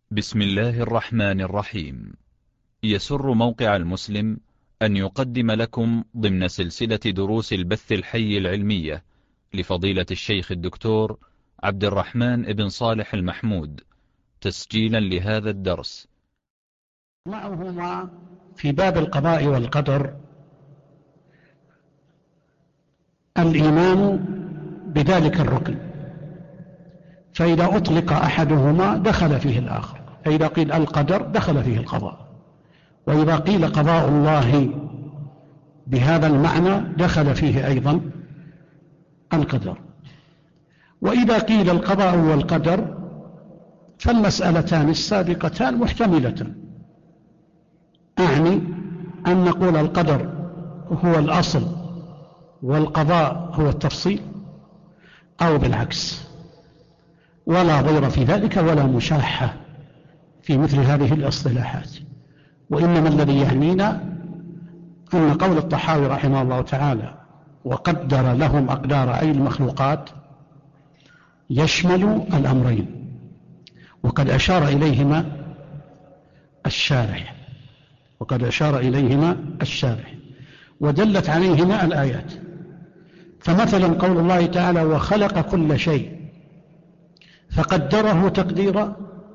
بسم الله الرحمن الرحيم. يسر موقع المسلم أن يقدم لكم ضمن سلسلة دروس البث الحي العلمية لفضيلة الشيخ الدكتور عبد الرحمن بن صالح المحمود، تسجيلا لهذا الدرس. معهما في باب القضاء والقدر الإيمان بذلك الركن، فإذا أطلق أحدهما دخل فيه الآخر، فإذا قيل القدر دخل فيه القضاء، وإذا قيل قضاء الله بهذا المعنى دخل فيه أيضا القدر. وإذا قيل القضاء والقدر فالمسألتان السابقتان محتملة، أعني أن نقول القدر هو الأصل والقضاء هو التفصيل، أو بالعكس، ولا ضير في ذلك ولا مشاحة في مثل هذه الاصطلاحات. وإنما الذي يعنينا أن قول الطحاوي رحمه الله تعالى وقدر لهم أقدار أي المخلوقات يشمل الأمرين، وقد أشار إليهما الشارح ودلت عليهما الآيات. فمثلا قول الله تعالى وخلق كل شيء فقدره تقديرا،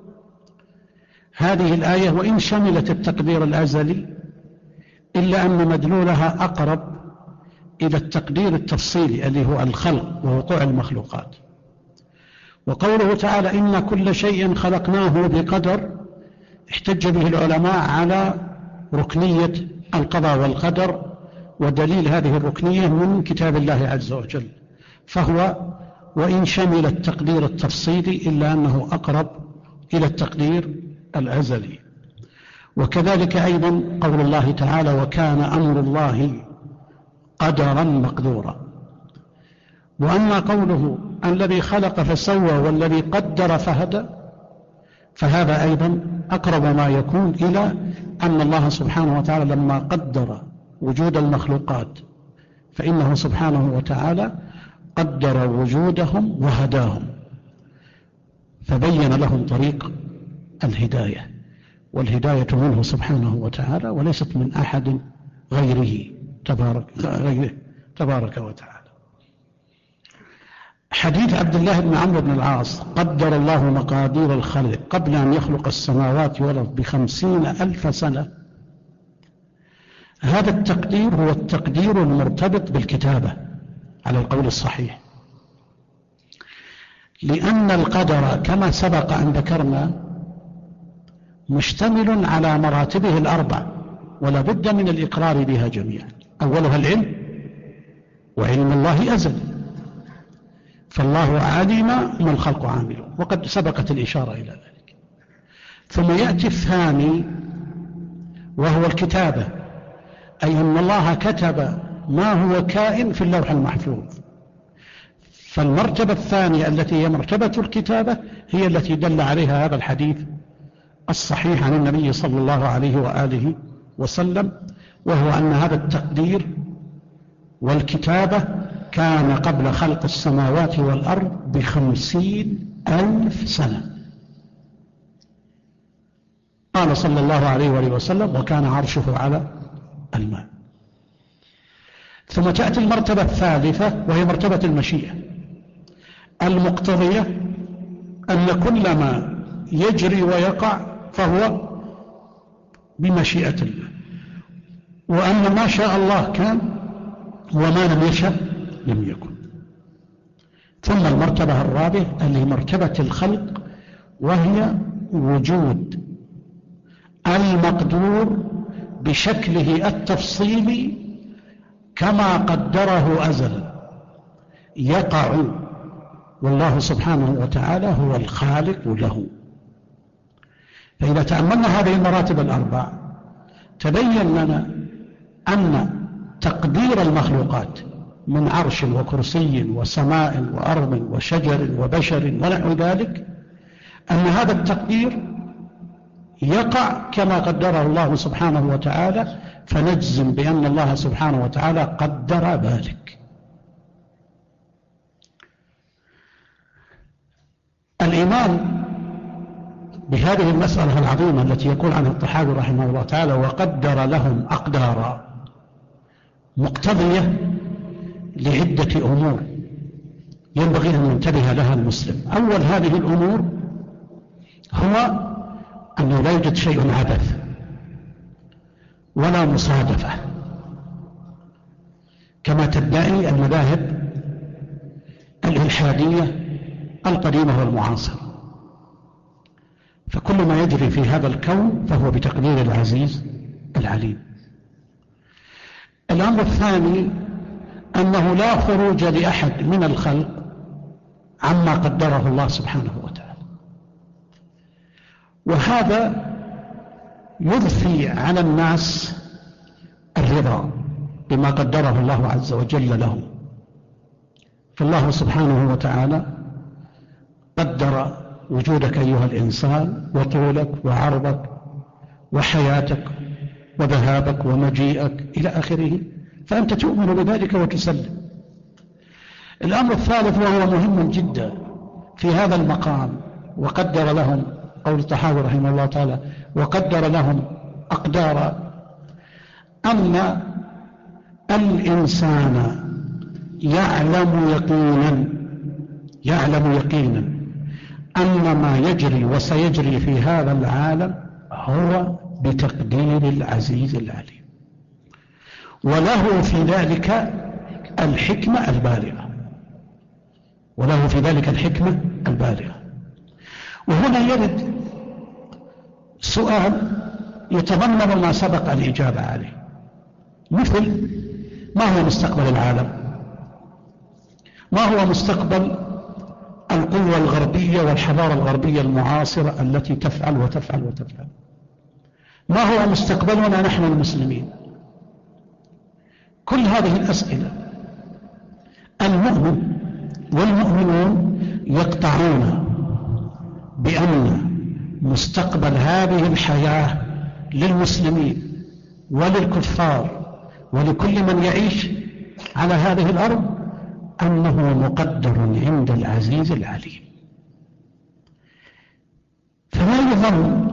هذه الآية وإن شملت التقدير الأزلي إلا أن مدلولها أقرب إلى التقدير التفصيلي اللي هو الخلق ووقوع المخلوقات. وقوله تعالى إن كل شيء خلقناه بقدر احتج به العلماء على ركنية القضاء والقدر، ودليل هذه الركنية من كتاب الله عز وجل، فهو وإن شمل التقدير التفصيلي إلا أنه أقرب إلى التقدير الأزلي. وكذلك أيضا قول الله تعالى وكان أمر الله قدرا مقدورا. وأما قوله الذي خلق فسوى والذي قدر فهدى، فهذا أيضا أقرب ما يكون إلى أن الله سبحانه وتعالى لما قدر وجود المخلوقات فإنه سبحانه وتعالى قدر وجودهم وهداهم، فبين لهم طريق الهداية، والهداية منه سبحانه وتعالى وليست من أحد غيره تبارك وتعالى. حديث عبد الله بن عمرو بن العاص قدر الله مقادير الخلق قبل أن يخلق السماوات والأرض ب50,000 سنة، هذا التقدير هو التقدير المرتبط بالكتابة على القول الصحيح، لأن القدر كما سبق أن ذكرنا مشتمل على مراتبه الأربع، ولا بد من الإقرار بها جميعا. أولها العلم، وعلم الله أزل، فالله علم ما الخلق عامله، وقد سبقت الإشارة إلى ذلك. ثم يأتي الثاني وهو الكتابة، أي أن الله كتب ما هو كائن في اللوح المحفوظ. فالمرتبة الثانية التي هي مرتبة الكتابة هي التي دل عليها هذا الحديث الصحيح عن النبي صلى الله عليه وآله وسلم، وهو أن هذا التقدير والكتابة كان قبل خلق السماوات والأرض ب50,000 سنة. قال صلى الله عليه وآله وسلم وكان عرشه على الماء. ثم تأتي المرتبة الثالثة وهي مرتبة المشيئة المقتضية أن كل ما يجري ويقع فهو بمشيئة الله، وأن ما شاء الله كان وما لم يشاء لم يكن. ثم المرتبة الرابعة اللي هي مرتبة الخلق، وهي وجود المقدور بشكله التفصيلي كما قدره أزلا يقع، والله سبحانه وتعالى هو الخالق له. فإذا تأملنا هذه المراتب الأربع تبين لنا أن تقدير المخلوقات من عرش وكرسي وسماء وأرض وشجر وبشر ونحو ذلك، أن هذا التقدير يقع كما قدره الله سبحانه وتعالى، فنجزم بأن الله سبحانه وتعالى قدر ذلك. الإيمان بهذه المسألة العظيمة التي يقول عنها الطحاوي رحمه الله تعالى: وقدر لهم أقدارا، مقتضية لعدة أمور ينبغي أن ينتبه لها المسلم. أول هذه الأمور هو أنه لا يوجد شيء عبث ولا مصادفة كما تدعي المذاهب الإلحادية القديمة والمعاصرة، فكل ما يجري في هذا الكون فهو بتقدير العزيز العليم. الأمر الثاني أنه لا خروج لأحد من الخلق عما قدره الله سبحانه وتعالى، وهذا يضفي على الناس الرضا بما قدره الله عز وجل لهم. فالله سبحانه وتعالى قدر وجودك أيها الإنسان وطولك وعرضك وحياتك وذهابك ومجيئك إلى آخره، فأنت تؤمن بذلك وتسلم. الأمر الثالث وهو مهم جدا في هذا المقام: وقدر لهم، قول الطحاوي رحمه الله تعالى: وقدر لهم أقدارا، أن الإنسان يعلم يقينا أن ما يجري وسيجري في هذا العالم هو بتقدير العزيز العليم، وله في ذلك الحكمة البالغة. وهنا يرد سؤال يتضمن ما سبق الإجابة عليه، مثل: ما هو مستقبل العالم؟ ما هو مستقبل القوة الغربية والحضارة الغربية المعاصرة التي تفعل وتفعل وتفعل؟ ما هو مستقبلنا نحن المسلمين؟ كل هذه الأسئلة المؤمن والمؤمنون يقطعون بأن مستقبل هذه الحياة للمسلمين وللكفار ولكل من يعيش على هذه الأرض أنه مقدر عند العزيز العليم. فلا يظن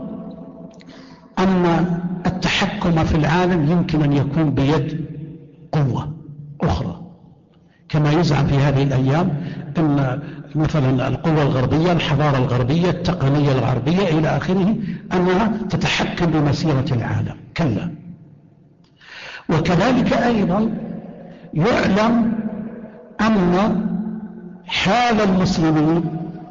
أن التحكم في العالم يمكن أن يكون بيد قوة أخرى، كما يزعم في هذه الأيام أن مثلا القوة الغربية، الحضارة الغربية، التقنية الغربية إلى آخره، أنها تتحكم بمسيرة العالم. كلا. وكذلك أيضا يعلم أن حال المسلمين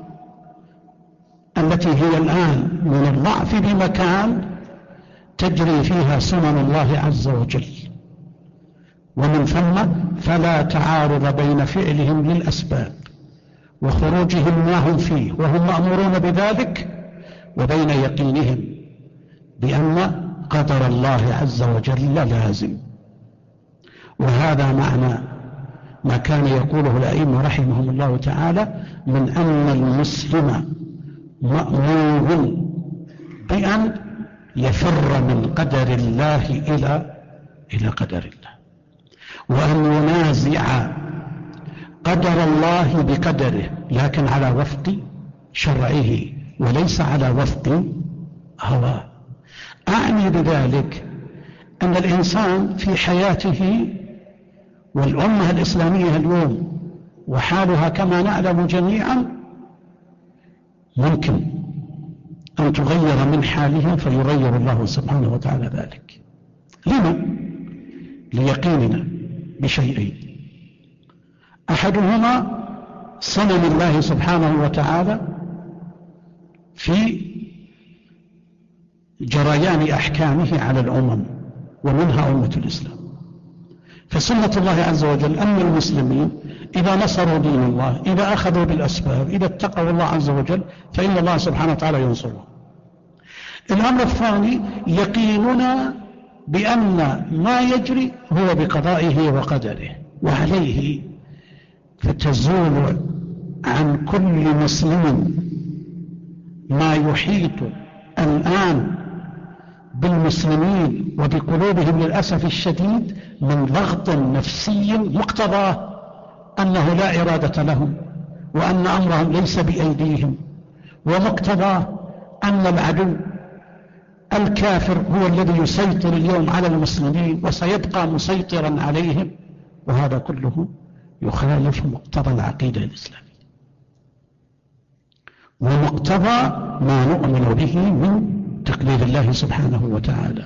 التي هي الآن من الضعف بمكان تجري فيها سنن الله عز وجل، ومن ثم فلا تعارض بين فعلهم للأسباب وخروجهم ما هم فيه وهم مأمورون بذلك وبين يقينهم بأن قدر الله عز وجل لازم. وهذا معنى ما كان يقوله الأئمة رحمهم الله تعالى من أن المسلم مأمور بأن يفر من قدر الله إلى قدر الله، وأن ينازع قدر الله بقدره، لكن على وفق شرعه وليس على وفق هواه. أعني بذلك أن الإنسان في حياته، والأمة الإسلامية اليوم وحالها كما نعلم جميعا، ممكن أن تغير من حالهم فيغير الله سبحانه وتعالى ذلك. لما؟ ليقيننا بشيئين: أحدهما صنم الله سبحانه وتعالى في جريان أحكامه على الأمم، ومنها أمة الإسلام. فسنة الله عز وجل أن المسلمين إذا نصروا دين الله، إذا أخذوا بالأسباب، إذا اتقوا الله عز وجل، فإن الله سبحانه وتعالى ينصرهم. الأمر الثاني: يقيننا بأن ما يجري هو بقضائه وقدره، وعليه فتزول عن كل مسلم ما يحيط الآن بالمسلمين وبقلوبهم للأسف الشديد من ضغط نفسي مقتضاه أنه لا إرادة لهم، وأن أمرهم ليس بأيديهم، ومقتضاه أن العدو الكافر هو الذي يسيطر اليوم على المسلمين وسيبقى مسيطرا عليهم، وهذا كله يخالف مقتضى العقيدة الإسلامية ومقتضى ما نؤمن به من تقدير الله سبحانه وتعالى.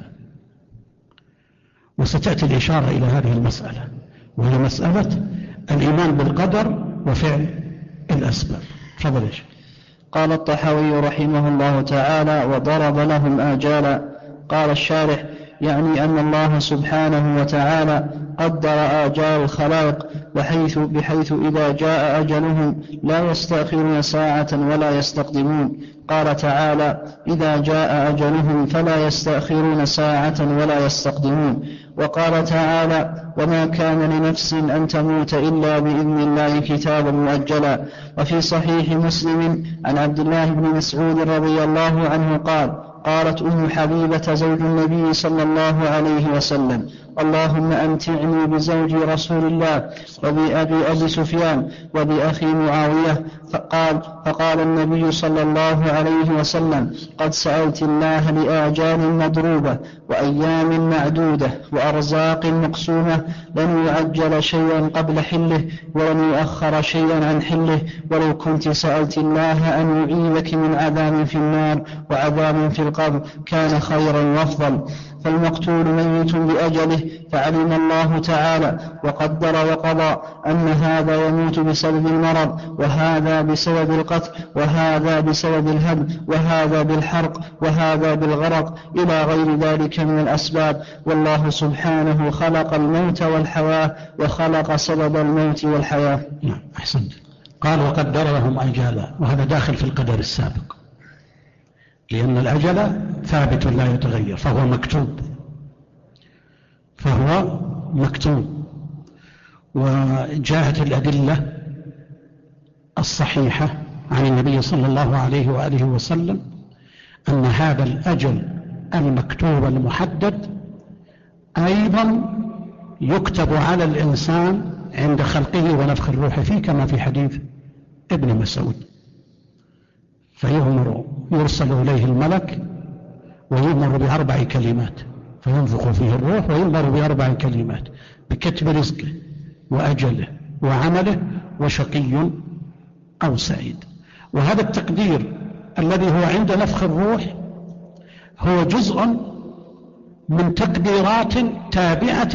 وستأتي الإشارة إلى هذه المسألة، وهي مسألة الإيمان بالقدر وفعل الأسباب. تفضل يا شيخ. قال الطحاوي رحمه الله تعالى: وضرب لهم آجالا. قال الشارح: يعني أن الله سبحانه وتعالى قدر آجال الخلائق بحيث إذا جاء أجلهم لا يستأخرون ساعة ولا يستقدمون. قال تعالى: إذا جاء أجلهم فلا يستأخرون ساعة ولا يستقدمون. وقال تعالى: وما كان لنفس أن تموت إلا بإذن الله كتابا مؤجلا. وفي صحيح مسلم عن عبد الله بن مسعود رضي الله عنه قال: قالت أم حبيبة زوج النبي صلى الله عليه وسلم: اللهم أمتعني بزوج رسول الله وبأبي سفيان وبأخي معاوية. فقال النبي صلى الله عليه وسلم: قد سألت الله لآجال مضروبة وأيام معدودة وأرزاق مقسومة، لن يعجل شيئا قبل حله ولن يؤخر شيئا عن حله، ولو كنت سألت الله أن يعيذك من عذاب في النار وعذاب في القبر كان خيرا وأفضل. فالمقتول ميت بأجله، فعلم الله تعالى وقدر وقضى أن هذا يموت بسبب المرض، وهذا بسبب القتل، وهذا بسبب الهدم، وهذا بالحرق، وهذا بالغرق، إلى غير ذلك من الأسباب. والله سبحانه خلق الموت والحياة وخلق سبب الموت والحياة. نعم، أحسنت. قال: وقدر لهم أجالا، وهذا داخل في القدر السابق، لأن الأجل ثابت لا يتغير، فهو مكتوب. وجاءت الأدلة الصحيحة عن النبي صلى الله عليه وآله وسلم أن هذا الأجل المكتوب المحدد أيضا يكتب على الإنسان عند خلقه ونفخ الروح فيه، كما في حديث ابن مسعود. يرسل إليه الملك ويؤمر ب4 كلمات، فينفخ فيه الروح ويؤمر ب4 كلمات: بكتب رزقه وأجله وعمله وشقي أو سعيد. وهذا التقدير الذي هو عند نفخ الروح هو جزء من تقديرات تابعة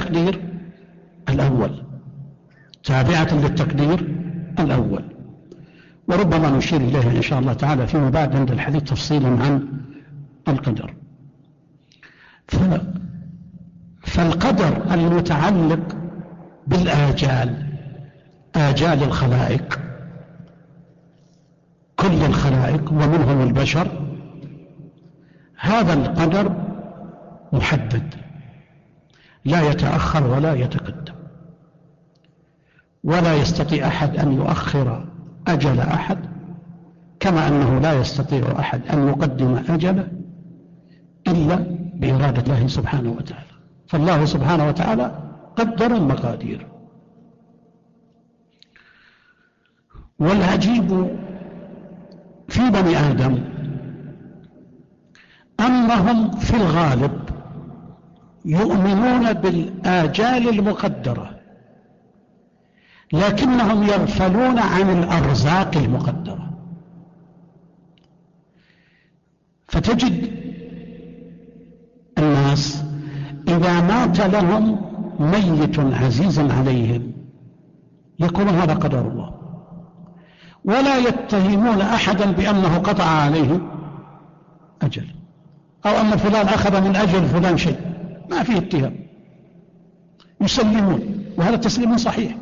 للتقدير الأول، وربما نشير إليه إن شاء الله تعالى فيما بعد عند الحديث تفصيلا عن القدر. فالقدر المتعلق بالآجال، آجال الخلائق، كل الخلائق ومنهم البشر، هذا القدر محدد لا يتأخر ولا يتقدم، ولا يستطيع أحد أن يؤخر أجل أحد، كما أنه لا يستطيع أحد أن يقدم أجله إلا بإرادة الله سبحانه وتعالى. فالله سبحانه وتعالى قدر المقادير. والعجيب في بني آدم أنهم في الغالب يؤمنون بالآجال المقدرة، لكنهم يغفلون عن الأرزاق المقدرة. فتجد الناس إذا مات لهم ميت عزيز عليهم يقولون هذا قدر الله، ولا يتهمون أحدا بأنه قطع عليه أجل، أو أن فلان أخذ من أجل فلان شيء، ما فيه اتهام، يسلمون، وهذا تسليم صحيح.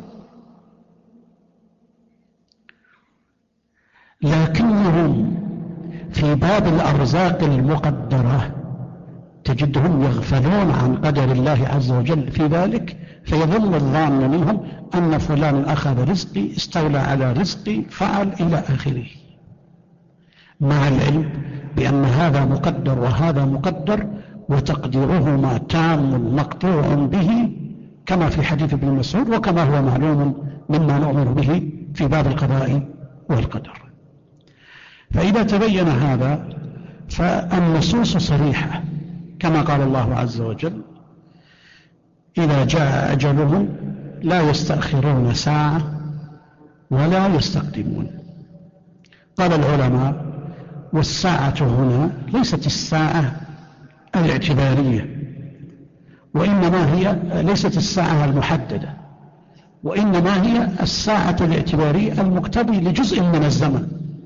لكنهم في باب الأرزاق المقدرة تجدهم يغفلون عن قدر الله عز وجل في ذلك، فيظن الظان منهم أن فلان أخذ رزقي، استولى على رزقي، فعل إلى آخره، مع العلم بأن هذا مقدر وهذا مقدر، وتقديرهما تام مقطوع به، كما في حديث ابن مسعود، وكما هو معلوم مما نؤمن به في باب القضاء والقدر. فإذا تبين هذا فالنصوص صريحة كما قال الله عز وجل: إذا جاء أجلهم لا يستأخرون ساعة ولا يستقدمون. قال العلماء: والساعة هنا ليست الساعة الاعتبارية، وإنما هي ليست الساعة المحددة، وإنما هي الساعة الاعتبارية المقتضي لجزء من الزمن،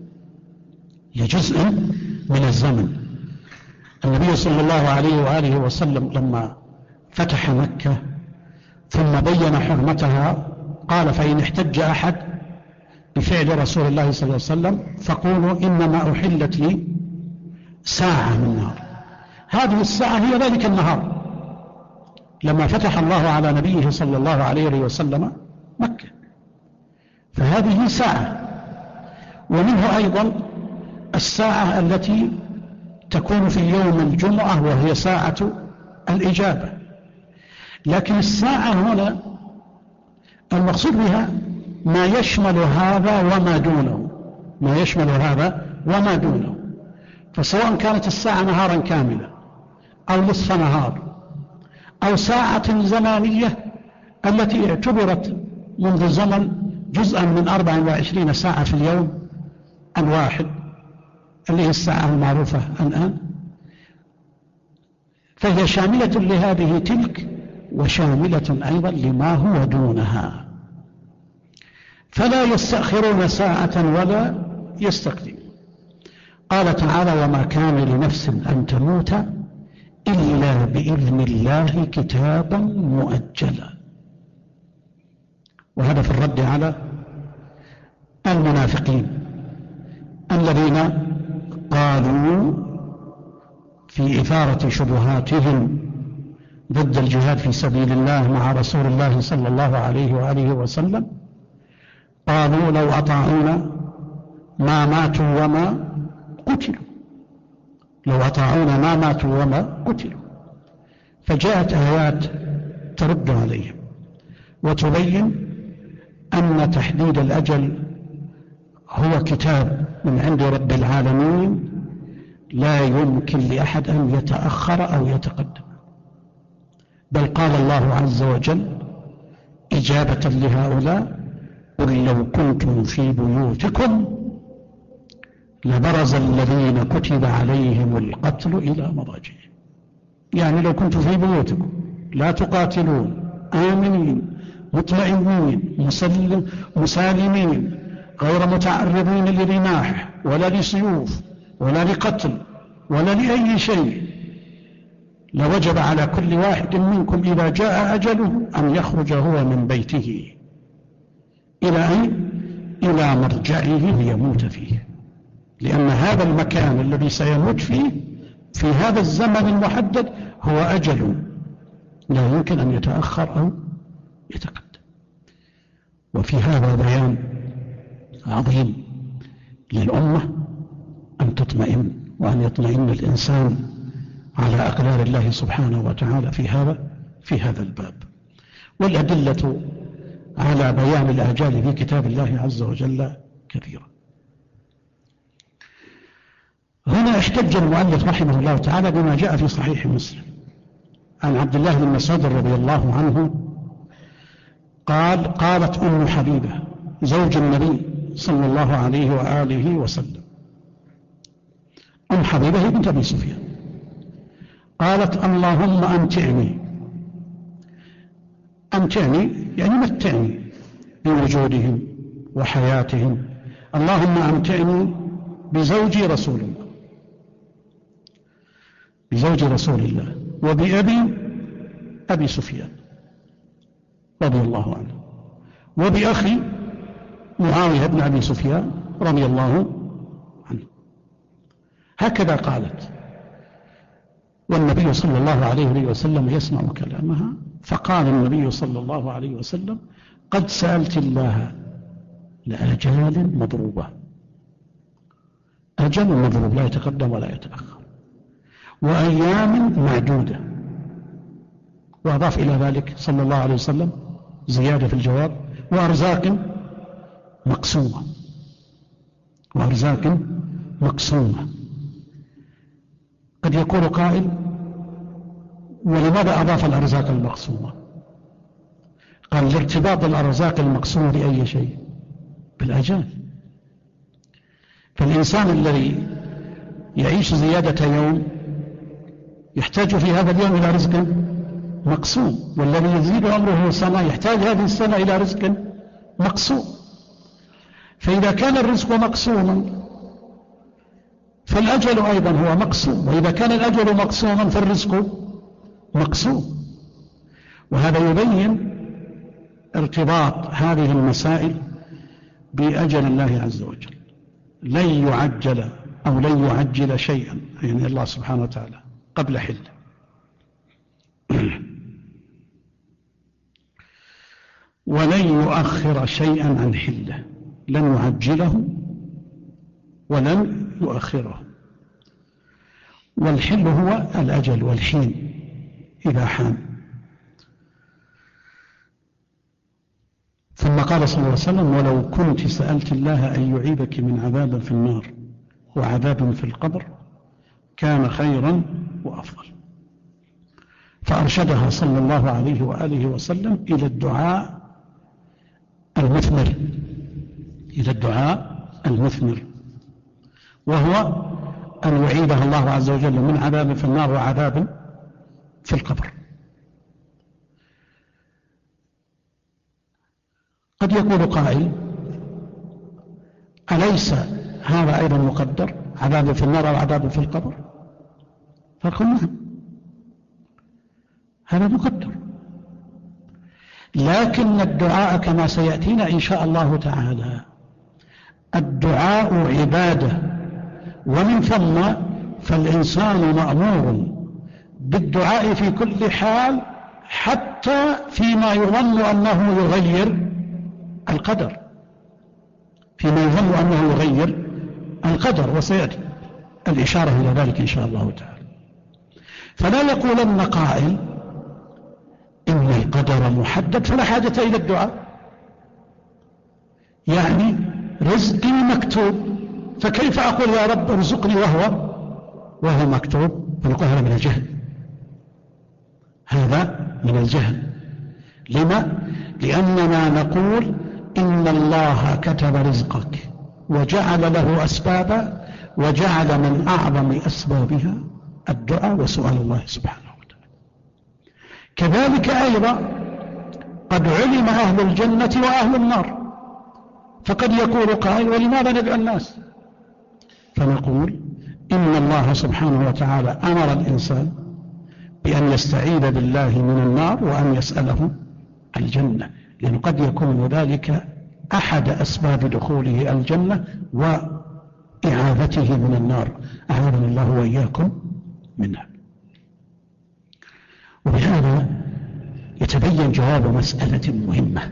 لجزء من الزمن. النبي صلى الله عليه وآله وسلم لما فتح مكة ثم بين حرمتها قال: فإن احتج أحد بفعل رسول الله صلى الله عليه وسلم فقولوا إنما أحلت لي ساعة من نهار. هذه الساعة هي ذلك النهار لما فتح الله على نبيه صلى الله عليه وسلم مكة، فهذه ساعة. ومنه أيضا الساعة التي تكون في يوم الجمعة وهي ساعة الإجابة. لكن الساعة هنا المقصود بها ما يشمل هذا وما دونه، ما يشمل هذا وما دونه. فسواء كانت الساعة نهارا كاملا أو نصف نهار أو ساعة زمانية التي اعتبرت منذ زمن جزءا من 24 ساعة في اليوم الواحد اللي هي الساعة المعروفة الآن، فهي شاملة لهذه تلك وشاملة أيضا لما هو دونها، فلا يستأخرون ساعة ولا يستقدمون. قال تعالى: وما كان لنفس أن تموت إلا بإذن الله كتابا مؤجلا. وهذا في الرد على المنافقين الذين قالوا في إثارة شبهاتهم ضد الجهاد في سبيل الله مع رسول الله صلى الله عليه وآله وسلم، قالوا: لو أطاعونا ما ماتوا وما قتلوا، لو أطاعونا ما ماتوا وما قتلوا. فجاءت آيات ترد عليهم وتبين أن تحديد الأجل هو كتاب من عند رب العالمين، لا يمكن لأحد أن يتأخر أو يتقدم. بل قال الله عز وجل إجابة لهؤلاء: قل لو كنتم في بيوتكم لبرز الذين كتب عليهم القتل إلى مضاجعهم. يعني لو كنتم في بيوتكم لا تقاتلون آمنين مطمئنين مسالمين غير متعرضين لرماح ولا لسيوف ولا لقتل ولا لأي شيء، لوجب على كل واحد منكم إذا جاء أجله أن يخرج هو من بيته إلى أين؟ إلى مرجعه ليموت فيه، لأن هذا المكان الذي سيموت فيه في هذا الزمن المحدد هو أجل لا يمكن أن يتأخر أو يتقدم. وفي هذا بيان عظيم للأمة أن تطمئن وأن يطمئن الإنسان على أقدار الله سبحانه وتعالى في هذا الباب. والأدلة على بيان الآجال في كتاب الله عز وجل كثيرة. هنا احتج المؤلف رحمه الله تعالى بما جاء في صحيح مسلم عن عبد الله بن مسعود رضي الله عنه قالت أم حبيبة زوج النبي صلى الله عليه وآله وسلم، أم حبيبة هي بنت أبي سفيان، قالت: اللهم أمتعني يعني متعني بوجودهم وحياتهم، اللهم أمتعني بزوج رسول الله، بزوج رسول الله أبي سفيان رضي الله عنه، وبأخي معاوية بن أبي سفيان رضي الله عنه. هكذا قالت، والنبي صلى الله عليه وسلم يسمع كلامها، فقال النبي صلى الله عليه وسلم: قد سألت الله لآجال مضروبة، أجل مضروب لا يتقدم ولا يتأخر، وأيام معدودة. وأضاف إلى ذلك صلى الله عليه وسلم زيادة في الجواب: وأرزاق مقسومة، وأرزاق مقسومة. قد يقول قائل: ولماذا أضاف الأرزاق المقسومة؟ قال: لارتباط الأرزاق المقسومة بأي شيء؟ بالأجال. فالإنسان الذي يعيش زيادة يوم يحتاج في هذا اليوم إلى رزق مقسوم، والذي يزيد عمره سنة يحتاج هذه السنة إلى رزق مقسوم. فإذا كان الرزق مقسوما فالأجل أيضا هو مقسوم، وإذا كان الأجل مقسوما فالرزق مقسوم. وهذا يبين ارتباط هذه المسائل بأجل الله عز وجل. لن يعجل أو لن يعجل شيئا، يعني الله سبحانه وتعالى، قبل حله. ولن يؤخر شيئا عن حله، لن يعجله ولن يؤخره. والحل هو الأجل والحين إذا حان. ثم قال صلى الله عليه وسلم: ولو كنت سألت الله أن يعيذك من عذاب في النار وعذاب في القبر كان خيرا وأفضل. فأرشدها صلى الله عليه وآله وسلم إلى الدعاء المثمر، إلى الدعاء المثمر، وهو أن يعيذها الله عز وجل من عذاب في النار وعذاب في القبر. قد يقول قائل: أليس هذا أيضا مقدر، عذاب في النار وعذاب في القبر؟ فقل: نعم، هذا مقدر، لكن الدعاء كما سيأتينا إن شاء الله تعالى الدعاء عبادة، ومن ثم فالإنسان مأمور بالدعاء في كل حال، حتى فيما يظن أنه يغير القدر، فيما يظن أنه يغير القدر، وسيأتي الإشارة إلى ذلك إن شاء الله تعالى. فلا يقولن قائل: إن القدر محدد فلا حاجة إلى الدعاء، يعني رزقي مكتوب، فكيف أقول يا رب ارزقني وهو مكتوب؟ فنقول هذا من الجهل، هذا من الجهل. لما؟ لأننا نقول إن الله كتب رزقك وجعل له أسبابا، وجعل من أعظم أسبابها الدعاء وسؤال الله سبحانه وتعالى. كذلك أيضا قد علم أهل الجنة وأهل النار، فقد يقول قائل: ولماذا ندعو الناس؟ فنقول: إن الله سبحانه وتعالى أمر الإنسان بأن يستعيذ بالله من النار وأن يسأله الجنة، لأنه قد يكون ذلك أحد أسباب دخوله الجنة وإعاذته من النار، أعاذنا الله وإياكم منها. وبهذا يتبين جواب مسألة مهمة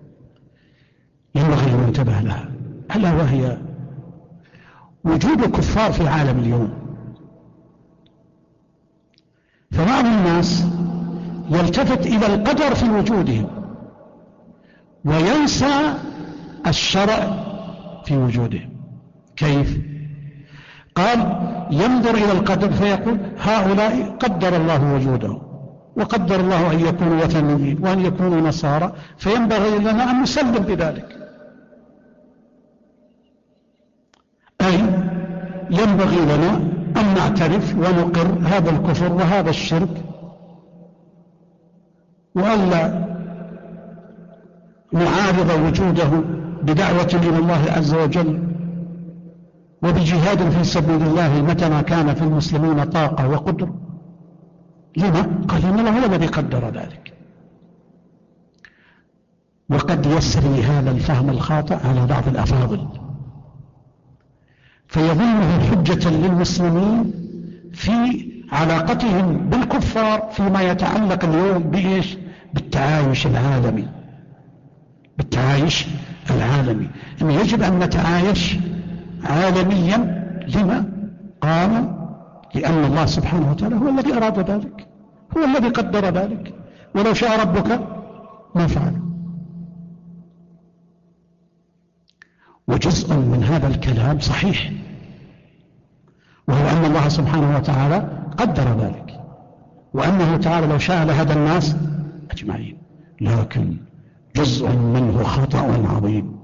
ينبغي أن ننتبه لها، ألا وهي وجود كفار في العالم اليوم. فبعض الناس يلتفت إلى القدر في وجودهم وينسى الشرع في وجودهم. كيف؟ قال: ينظر إلى القدر فيقول: هؤلاء قدر الله وجودهم، وقدر الله أن يكونوا وثنيين وأن يكونوا نصارى، فينبغي لنا أن نسلم بذلك. أي ينبغي لنا أن نعترف ونقر هذا الكفر وهذا الشرك، وألا نعارض وجوده بدعوة إلى الله عز وجل وبجهاد في سبيل الله متى ما كان في المسلمين طاقة وقدر. لما؟ قال: إن الله هو الذي قدر ذلك. وقد يسري هذا الفهم الخاطئ على بعض الأفاضل فيظنه حجة للمسلمين في علاقتهم بالكفار فيما يتعلق اليوم بإيش؟ بالتعايش العالمي، بالتعايش العالمي، إنه يجب أن نتعايش عالميا. لما؟ قال: لأن الله سبحانه وتعالى هو الذي أراد ذلك، هو الذي قدر ذلك، ولو شاء ربك ما فعل. وجزء من هذا الكلام صحيح، وهو أن الله سبحانه وتعالى قدر ذلك، وأنه تعالى لو شاء لهدى الناس أجمعين، لكن جزء منه خطأ عظيم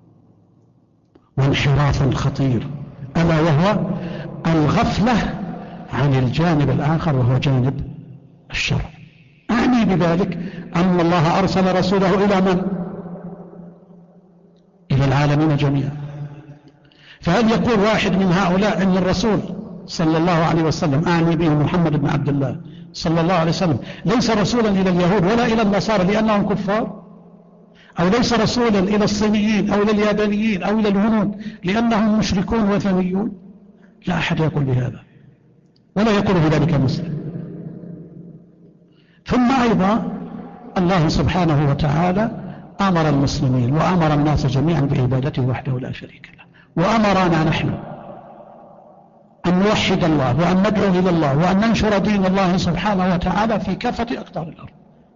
وانحراف خطير، ألا وهو الغفلة عن الجانب الآخر وهو جانب الشرع. أعني بذلك أن الله أرسل رسوله إلى من؟ إلى العالمين جميعا. فهل يقول واحد من هؤلاء أن الرسول صلى الله عليه وسلم، أعني به محمد بن عبد الله صلى الله عليه وسلم، ليس رسولا إلى اليهود ولا إلى النصارى لأنهم كفار، أو ليس رسولا إلى الصينيين أو إلى اليابانيين أو إلى الهنود لأنهم مشركون وثنيون؟ لا أحد يقول بهذا، ولا يقول بذلك مسلم. ثم أيضا الله سبحانه وتعالى أمر المسلمين وأمر الناس جميعا بعبادته وحده لا شريك له، وأمرنا نحن أن نوحد الله وأن ندعو إلى الله وأن ننشر دين الله سبحانه وتعالى في كافة أقطار الأرض.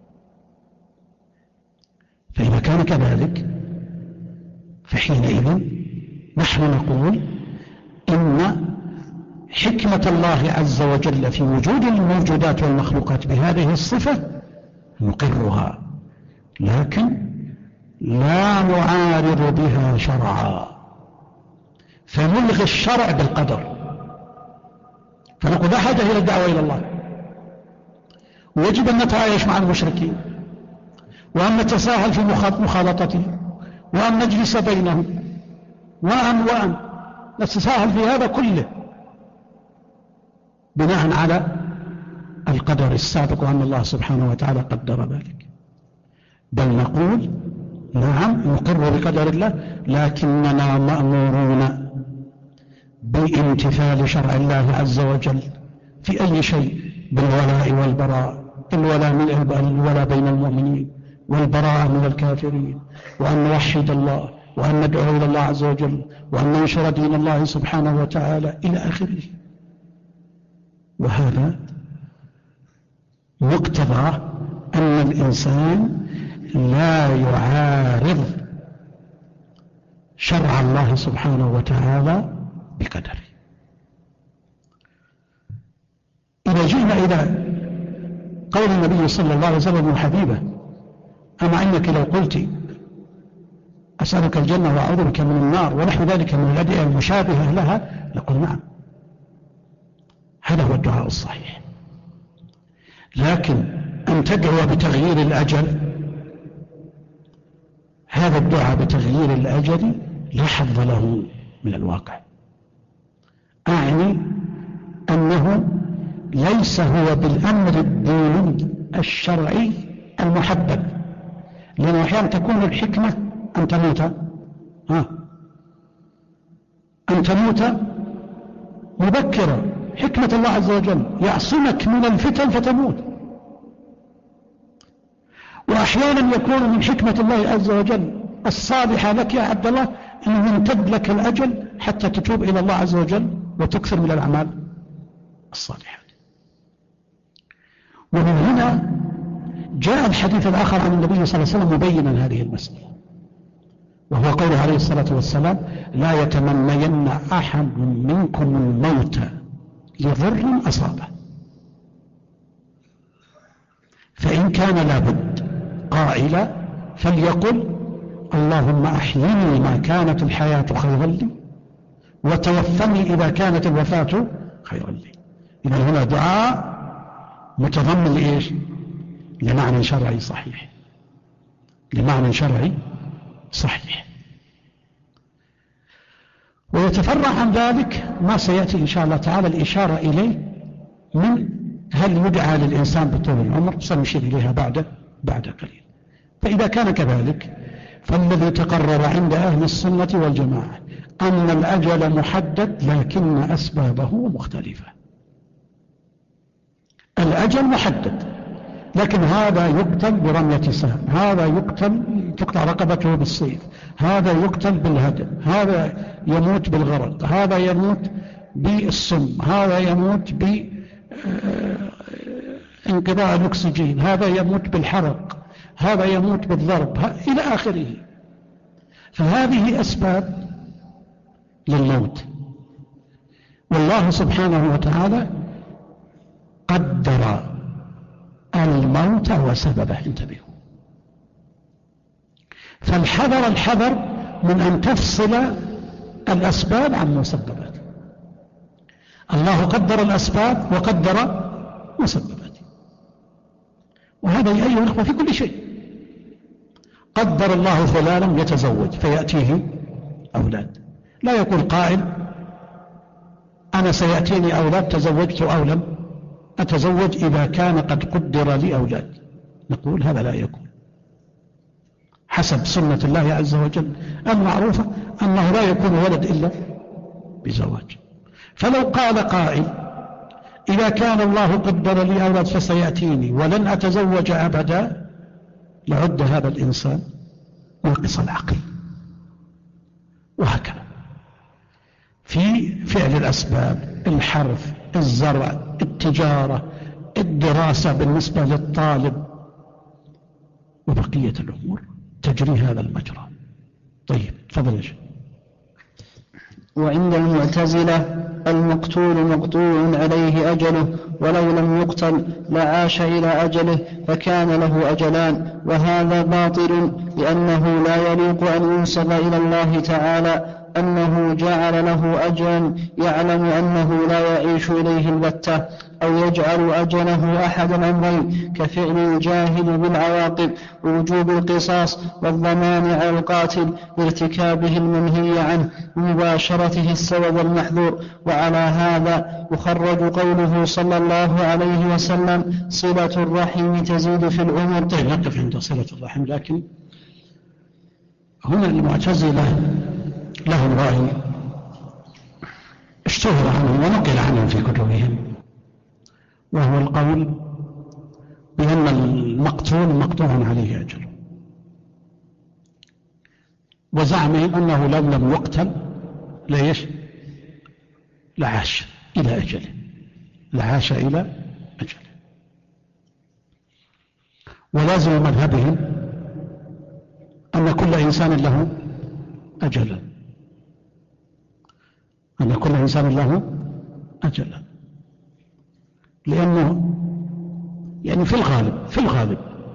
فإذا كان كذلك فحينئذ نحن نقول إن حكمة الله عز وجل في وجود الموجودات والمخلوقات بهذه الصفة نقرها، لكن لا نعارض بها شرعا، فنلغي الشرع بالقدر، فنقول لا حاجة إلى الدعوة إلى الله، ويجب أن نتعايش مع المشركين، وأن نتساهل في مخالطتهم، وأن نجلس بينهم، وأن نتساهل في هذا كله بناء على القدر السابق وأن الله سبحانه وتعالى قدر ذلك. بل نقول نعم نقر بقدر الله، لكننا مأمورون بامتثال شرع الله عز وجل في أي شيء، بالولاء والبراء، الولاء بين المؤمنين والبراء من الكافرين، وأن نوحد الله وأن ندعو إلى الله عز وجل وأن ننشر دين الله سبحانه وتعالى إلى آخره. وهذا مقتضى أن الإنسان لا يعارض شرع الله سبحانه وتعالى بقدره. إذا جئنا إلى قول النبي صلى الله عليه وسلم حبيبه: أما إنك لو قلت أسألك الجنة وأعوذ بك من النار ونحو ذلك من الأدعية المشابهة لها، نقول نعم، هذا هو الدعاء الصحيح. لكن أن تدعو بتغيير الأجل، هذا الدعاء بتغيير الأجل لا حظ له من الواقع. أعني أنه ليس هو بالأمر الديني الشرعي المحدد، لأنه أحيانا تكون الحكمة أن تموت مبكرا، حكمة الله عز وجل يعصمك من الفتن فتموت. وأحيانا يكون من حكمة الله عز وجل الصالحة لك يا عبد الله أن يمتد لك الأجل حتى تتوب إلى الله عز وجل وتكثر من الأعمال الصالحات. ومن هنا جاء الحديث الآخر عن النبي صلى الله عليه وسلم مبينا هذه المسألة، وهو قوله عليه الصلاة والسلام: لا يتمنين أحد منكم الموت لضر أصابه، فإن كان لابد قائلا فليقل: اللهم أحيني ما كانت الحياة خيرا لي وتوفني إذا كانت الوفاة خيرا لي. إذا هنا دعاء متضمن لإيش؟ لمعنى شرعي صحيح، لمعنى شرعي صحيح. ويتفرع عن ذلك ما سيأتي إن شاء الله تعالى الإشارة إليه من هل يدعى للإنسان بطول العمر، سنشير إليها بعد قليل. فإذا كان كذلك فالذي تقرر عند أهل السنة والجماعة أن الأجل محدد لكن أسبابه مختلفة. الأجل محدد، لكن هذا يقتل برمية سهم، هذا تقطع رقبته بالسيف، هذا يقتل بالهدم، هذا يموت بالغرق، هذا يموت بالسم، هذا يموت بانقطاع الأكسجين، هذا يموت بالحرق، هذا يموت بالضرب، إلى آخره. فهذه أسباب للموت، والله سبحانه وتعالى قدر الموت وسببه، انتبهوا. الحذر من أن تفصل الأسباب عن مسببات. الله قدر الأسباب وقدر مسببات، وهذا أيها الأخوة في كل شيء. قدر الله فلانا يتزوج فيأتيه أولاد، لا يقول قائل أنا سيأتيني أولاد تزوجت أو لم أتزوج إذا كان قد قدر لي أولاد. نقول هذا لا يكون، حسب سنة الله عز وجل المعروفة أنه لا يكون ولد إلا بزواج. فلو قال قائل إذا كان الله قدر لي أولاد فسيأتيني ولن أتزوج أبدا، لعد هذا الإنسان ناقص العقل. وهكذا في فعل الأسباب، الحرث، الزرع، التجارة، الدراسة بالنسبة للطالب، وبقية الأمور تجري هذا المجرى. طيب تفضل يا شيخ. وعند المعتزلة المقتول مقطوع عليه أجله، ولو لم يقتل لعاش إلى أجله فكان له أجلان، وهذا باطل، لأنه لا يليق أن ينسب إلى الله تعالى أنه جعل له أجلا يعلم أنه لا يعيش إليه البتة، أو يجعل أجله أحد الأمرين كفعل الجاهل بالعواقب ووجوب القصاص والضمان على القاتل لارتكابه المنهي عنه ومباشرته السبب المحذور. وعلى هذا يخرج قوله صلى الله عليه وسلم صلة الرحم تزيد في العمر. طيب نقف عند صلة الرحم، لكن هنا المعتزلة لهم رأي اشتهر عنهم ونقل عنهم في كتبهم، وهو القول بأن المقتول مقطوع عليه أجر، وزعمهم أنه لو لم يقتل لعاش إلى أجله، لعاش إلى أجله. ولازم مذهبهم أن كل إنسان له أجلا، أن كل إنسان له أجلا، لأنه يعني في الغالب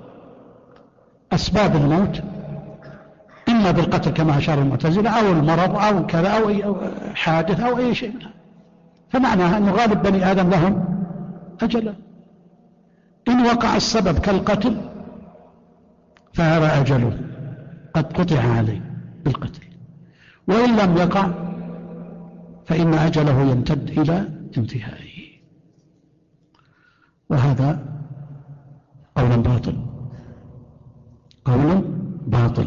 أسباب الموت إما بالقتل كما أشار المعتزلة، أو المرض أو كذا أو أي حادث أو أي شيء منها، فمعناها أن غالب بني آدم لهم أجلا. إن وقع السبب كالقتل فهذا أجله قد قطع عليه بالقتل، وإن لم يقع فإن أجله يمتد إلى انتهائه، وهذا قول باطل.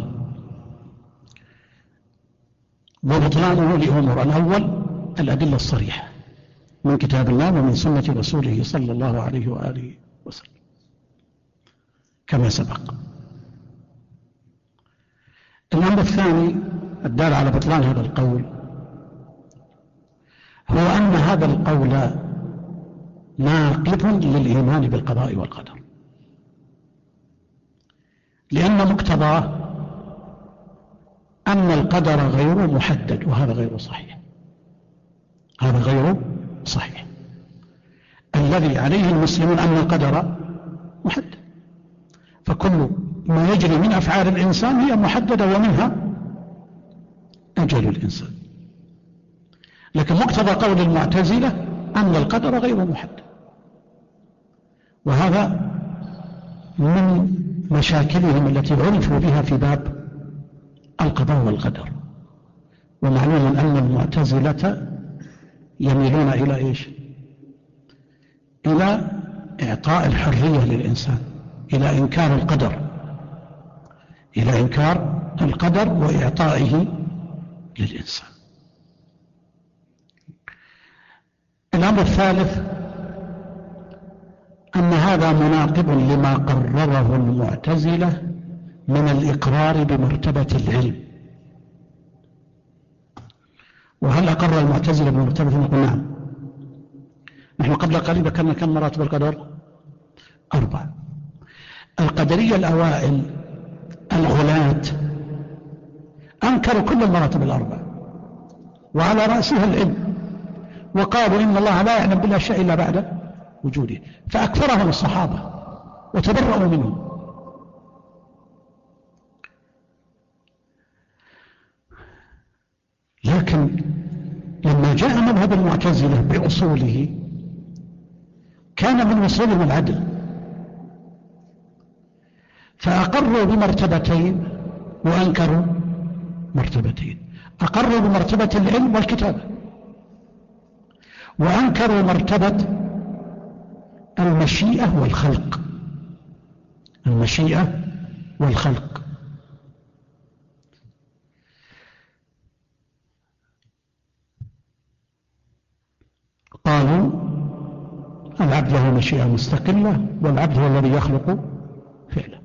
وبطلانه لأمور: الأول الأدلة الصريحة من كتاب الله ومن سنة رسوله صلى الله عليه وآله وسلم كما سبق. الأمر الثاني الدال على بطلان هذا القول هو أن هذا القول ناقض للإيمان بالقضاء والقدر، لأن مقتضاه أن القدر غير محدد، وهذا غير صحيح. هذا غير صحيح. الذي عليه المسلمون أن القدر محدد، فكل ما يجري من أفعال الإنسان هي محددة ومنها أجل الإنسان. لكن مقتضى قول المعتزلة أن القدر غير محدد، وهذا من مشاكلهم التي عرفوا بها في باب القضاء والقدر. ومعلوم أن المعتزلة يميلون إلى إيش؟ إلى إعطاء الحرية للإنسان، إلى إنكار القدر وإعطائه للإنسان. الأمر الثالث أن هذا مناقض لما قرره المعتزلة من الإقرار بمرتبة العلم. وهل أقر المعتزلة بمرتبة؟ نقول نعم. نحن قبل قليل ذكرنا كم مراتب القدر؟ 4. القدرية الأوائل الغلاة أنكروا كل المراتب 4، وعلى رأسها العلم، وقالوا إن الله لا يعلم بالأشياء إلا بعد وجوده، فأكفرهم الصحابة وتبرأوا منهم. لكن لما جاء مذهب المعتزلة بأصوله كان من أصولهم العدل، فأقروا بمرتبتين وأنكروا مرتبتين. أقروا بمرتبة العلم والكتابة، وأنكروا مرتبة المشيئة والخلق. المشيئة والخلق. قالوا العبد له مشيئة مستقلة، والعبد هو الذي يخلق فعله،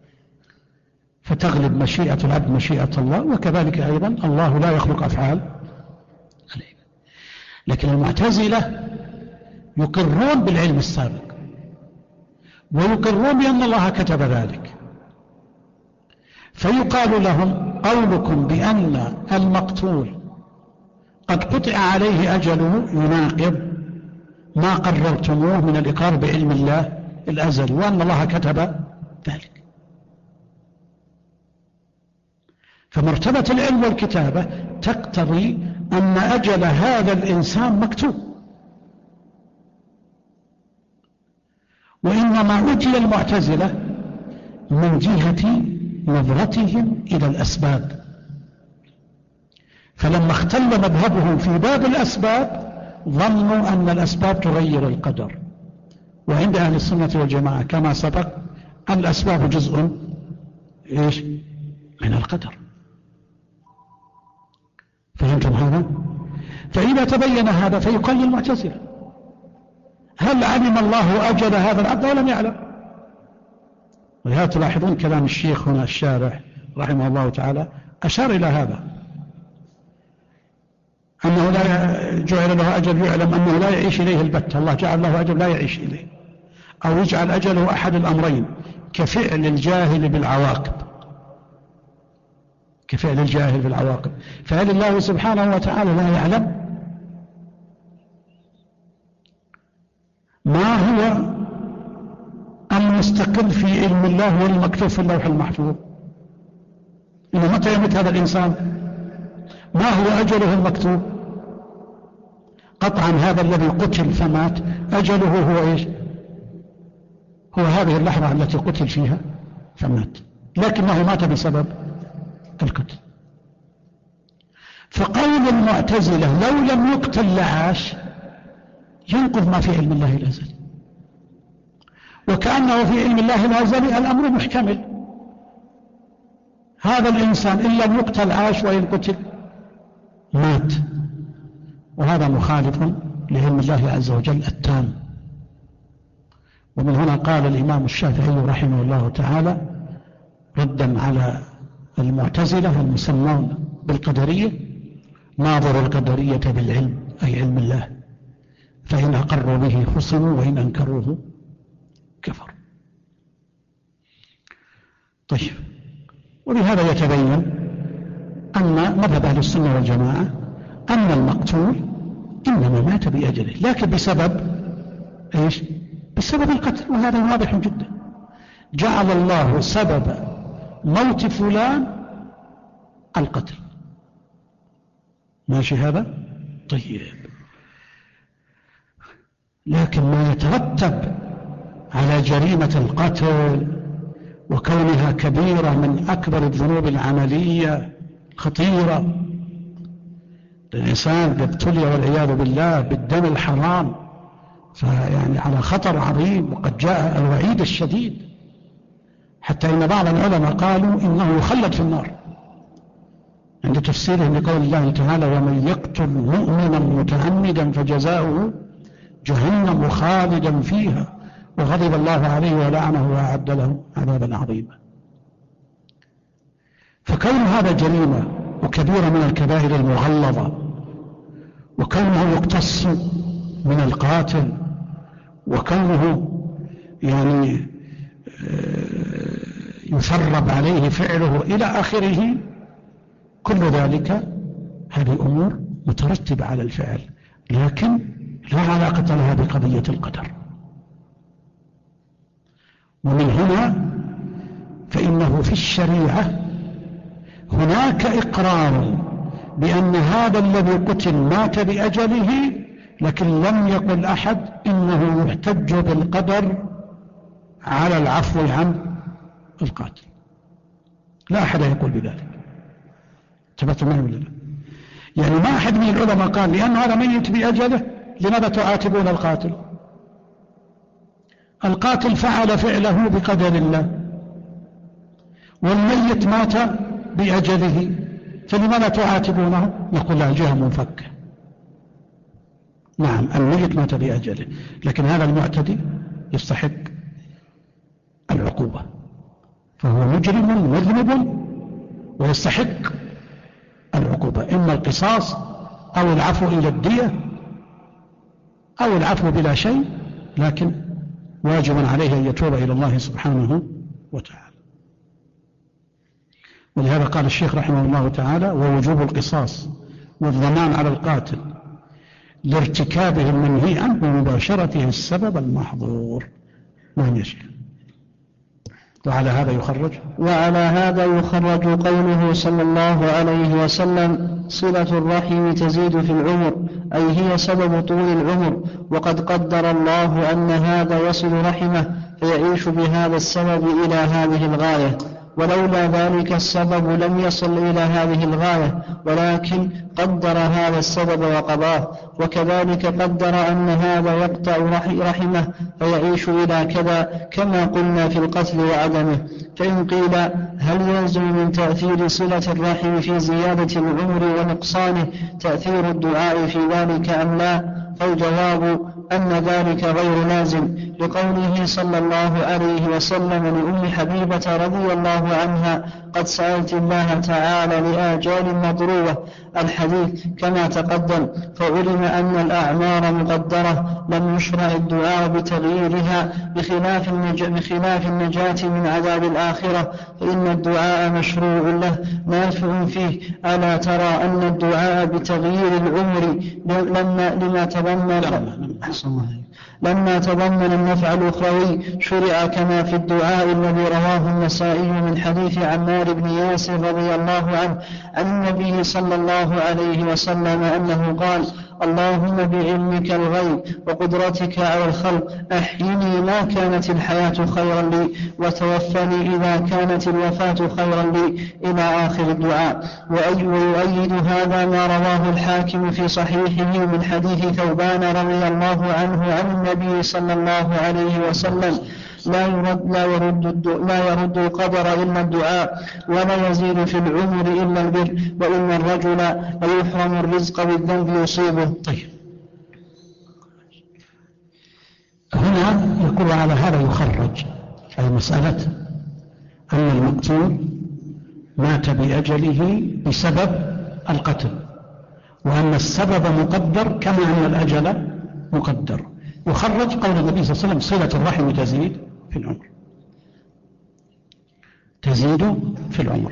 فتغلب مشيئة العبد مشيئة الله، وكذلك أيضا الله لا يخلق أفعال العباد. لكن المعتزلة يقرون بالعلم السابق، ويقرون بأن الله كتب ذلك، فيقال لهم قولكم بأن المقتول قد قطع عليه أجله يناقض ما قررتموه من الإقرار بعلم الله الأزلي وأن الله كتب ذلك. فمرتبة العلم والكتابة تقتضي أن أجل هذا الإنسان مكتوب، وإنما أتي المعتزلة من جهة نظرتهم إلى الأسباب، فلما اختل مذهبهم في باب الأسباب ظنوا أن الأسباب تغير القدر، وعند أهل السنة والجماعة كما سبق الأسباب جزء من القدر. فهمتم هذا؟ فإذا تبين هذا فيقال للمعتزلة هل علم الله أجل هذا العبد ولم يعلم؟ ولهذا تلاحظون كلام الشيخ هنا الشارح رحمه الله تعالى أشار إلى هذا، أنه لا جعل له أجل يعلم أنه لا يعيش إليه البتة، الله جعل له أجل لا يعيش إليه، أو يجعل أجله أحد الأمرين كفعل الجاهل بالعواقب، كفعل الجاهل بالعواقب. فهل الله سبحانه وتعالى لا يعلم ما هو المستقل في علم الله والمكتوب في اللوح المحفوظ؟ إنه متى يموت هذا الإنسان؟ ما هو أجله المكتوب؟ قطعا هذا الذي قتل فمات أجله هو إيش؟ هو هذه اللحظة التي قتل فيها فمات، لكنه مات بسبب القتل. فقول المعتزلة لو لم يقتل لعاش ينقض ما في علم الله الأزلي، وكأنه في علم الله الأزلي الأمر محتمل، هذا الإنسان إن لم يقتل عاش وإن قتل مات، وهذا مخالف لعلم الله عز وجل التام. ومن هنا قال الإمام الشافعي رحمه الله تعالى ردا على المعتزلة المسمون بالقدرية: ناظر القدرية بالعلم أي علم الله، فإن أقروا به حصنوا وإن أنكروه كفر. طيب، وبهذا يتبين أن مذهب أهل السنة والجماعة أن المقتول إنما مات بأجله، لكن بسبب إيش؟ بسبب القتل، وهذا واضح جدا. جعل الله سبب موت فلان القتل، ماشي هذا؟ طيب، لكن ما يترتب على جريمة القتل وكونها كبيرة من أكبر الذنوب العملية خطيرة، الإنسان قد ابتلي والعياذ بالله بالدم الحرام، فيعني على خطر عظيم، وقد جاء الوعيد الشديد، حتى إن بعض العلماء قالوا إنه يخلد في النار عند تفسيره لقول الله تعالى: ومن يقتل مؤمنا متعمدا فجزاؤه جهنم خالدا فيها وغضب الله عليه ولعنه وأعد له عذابا عظيما. فكون هذا جريمة وكبيرة من الكبائر المغلظة، وكونه يقتص من القاتل، وكونه يعني يثرب عليه فعله إلى آخره، كل ذلك هذه أمور مترتبة على الفعل، لكن لا علاقة لها بقضية القدر. ومن هنا فإنه في الشريعة هناك إقرار بأن هذا الذي قتل مات بأجله، لكن لم يقل أحد إنه يحتج بالقدر على العفو عن القاتل. لا أحد يقول بذلك. ثبت معي ولا لا؟ يعني ما أحد من العلماء قال لأن هذا ميت بأجله لماذا تعاتبون القاتل؟ القاتل فعل فعله بقدر الله، والميت مات بأجله، فلماذا تعاتبونه؟ نقول لا، الجهة منفكة. نعم الميت مات بأجله، لكن هذا المعتدي يستحق العقوبة، فهو مجرم مذنب ويستحق العقوبة، إما القصاص أو العفو إلى الدية أو العفو بلا شيء، لكن واجب عليه أن يتوب إلى الله سبحانه وتعالى. ولهذا قال الشيخ رحمه الله تعالى: ووجوب القصاص والضمان على القاتل لارتكابه المنهي عنه ومباشرته السبب المحظور. نعم يا شيخ. وعلى هذا يخرج قوله صلى الله عليه وسلم: صلة الرحم تزيد في العمر، أي هي سبب طول العمر، وقد قدر الله أن هذا يصل رحمه فيعيش بهذا السبب إلى هذه الغاية، ولولا ذلك السبب لم يصل إلى هذه الغاية، ولكن قدر هذا السبب وقضاه. وكذلك قدر أن هذا يقطع رحمه فيعيش إلى كذا، كما قلنا في القتل وعدمه. فإن قيل: هل يلزم من تأثير صلة الرحم في زيادة العمر ونقصانه تأثير الدعاء في ذلك أم لا؟ فالجواب أن ذلك غير لازم، لقوله صلى الله عليه وسلم لأم حبيبة رضي الله عنها: قد سألت الله تعالى لآجال مضروبة، الحديث كما تقدم. فعلم أن الأعمار مقدرة، لم يشرع الدعاء بتغييرها، بخلاف النجاة من عذاب الآخرة، فإن الدعاء مشروع له نافع فيه. ألا ترى أن الدعاء بتغيير العمر لما تضمن النفع الأخروي شرع، كما في الدعاء الذي رواه النسائي من حديث عمار بن ياسر رضي الله عنه عن النبي صلى الله عليه وسلم أنه قال: اللهم بعلمك الغيب وقدرتك على الخلق أحيني ما كانت الحياة خيرا لي، وتوفني إذا كانت الوفاة خيرا لي، إلى آخر الدعاء. ويؤيد هذا ما رواه الحاكم في صحيحه من حديث ثوبان رضي الله عنه عن النبي صلى الله عليه وسلم: لا يرد القدر إلا الدعاء، ولا يزيد في العمر إلا البر، وإن الرجل ليحرم الرزق بالذنب يصيبه. طيب، هنا يقول على هذا يخرج أي مسألة أن المقتول مات بأجله بسبب القتل، وأن السبب مقدر كما أن الأجل مقدر. يخرج قول النبي صلى الله عليه وسلم: صلة الرحم تزيد في العمر، تزيد في العمر.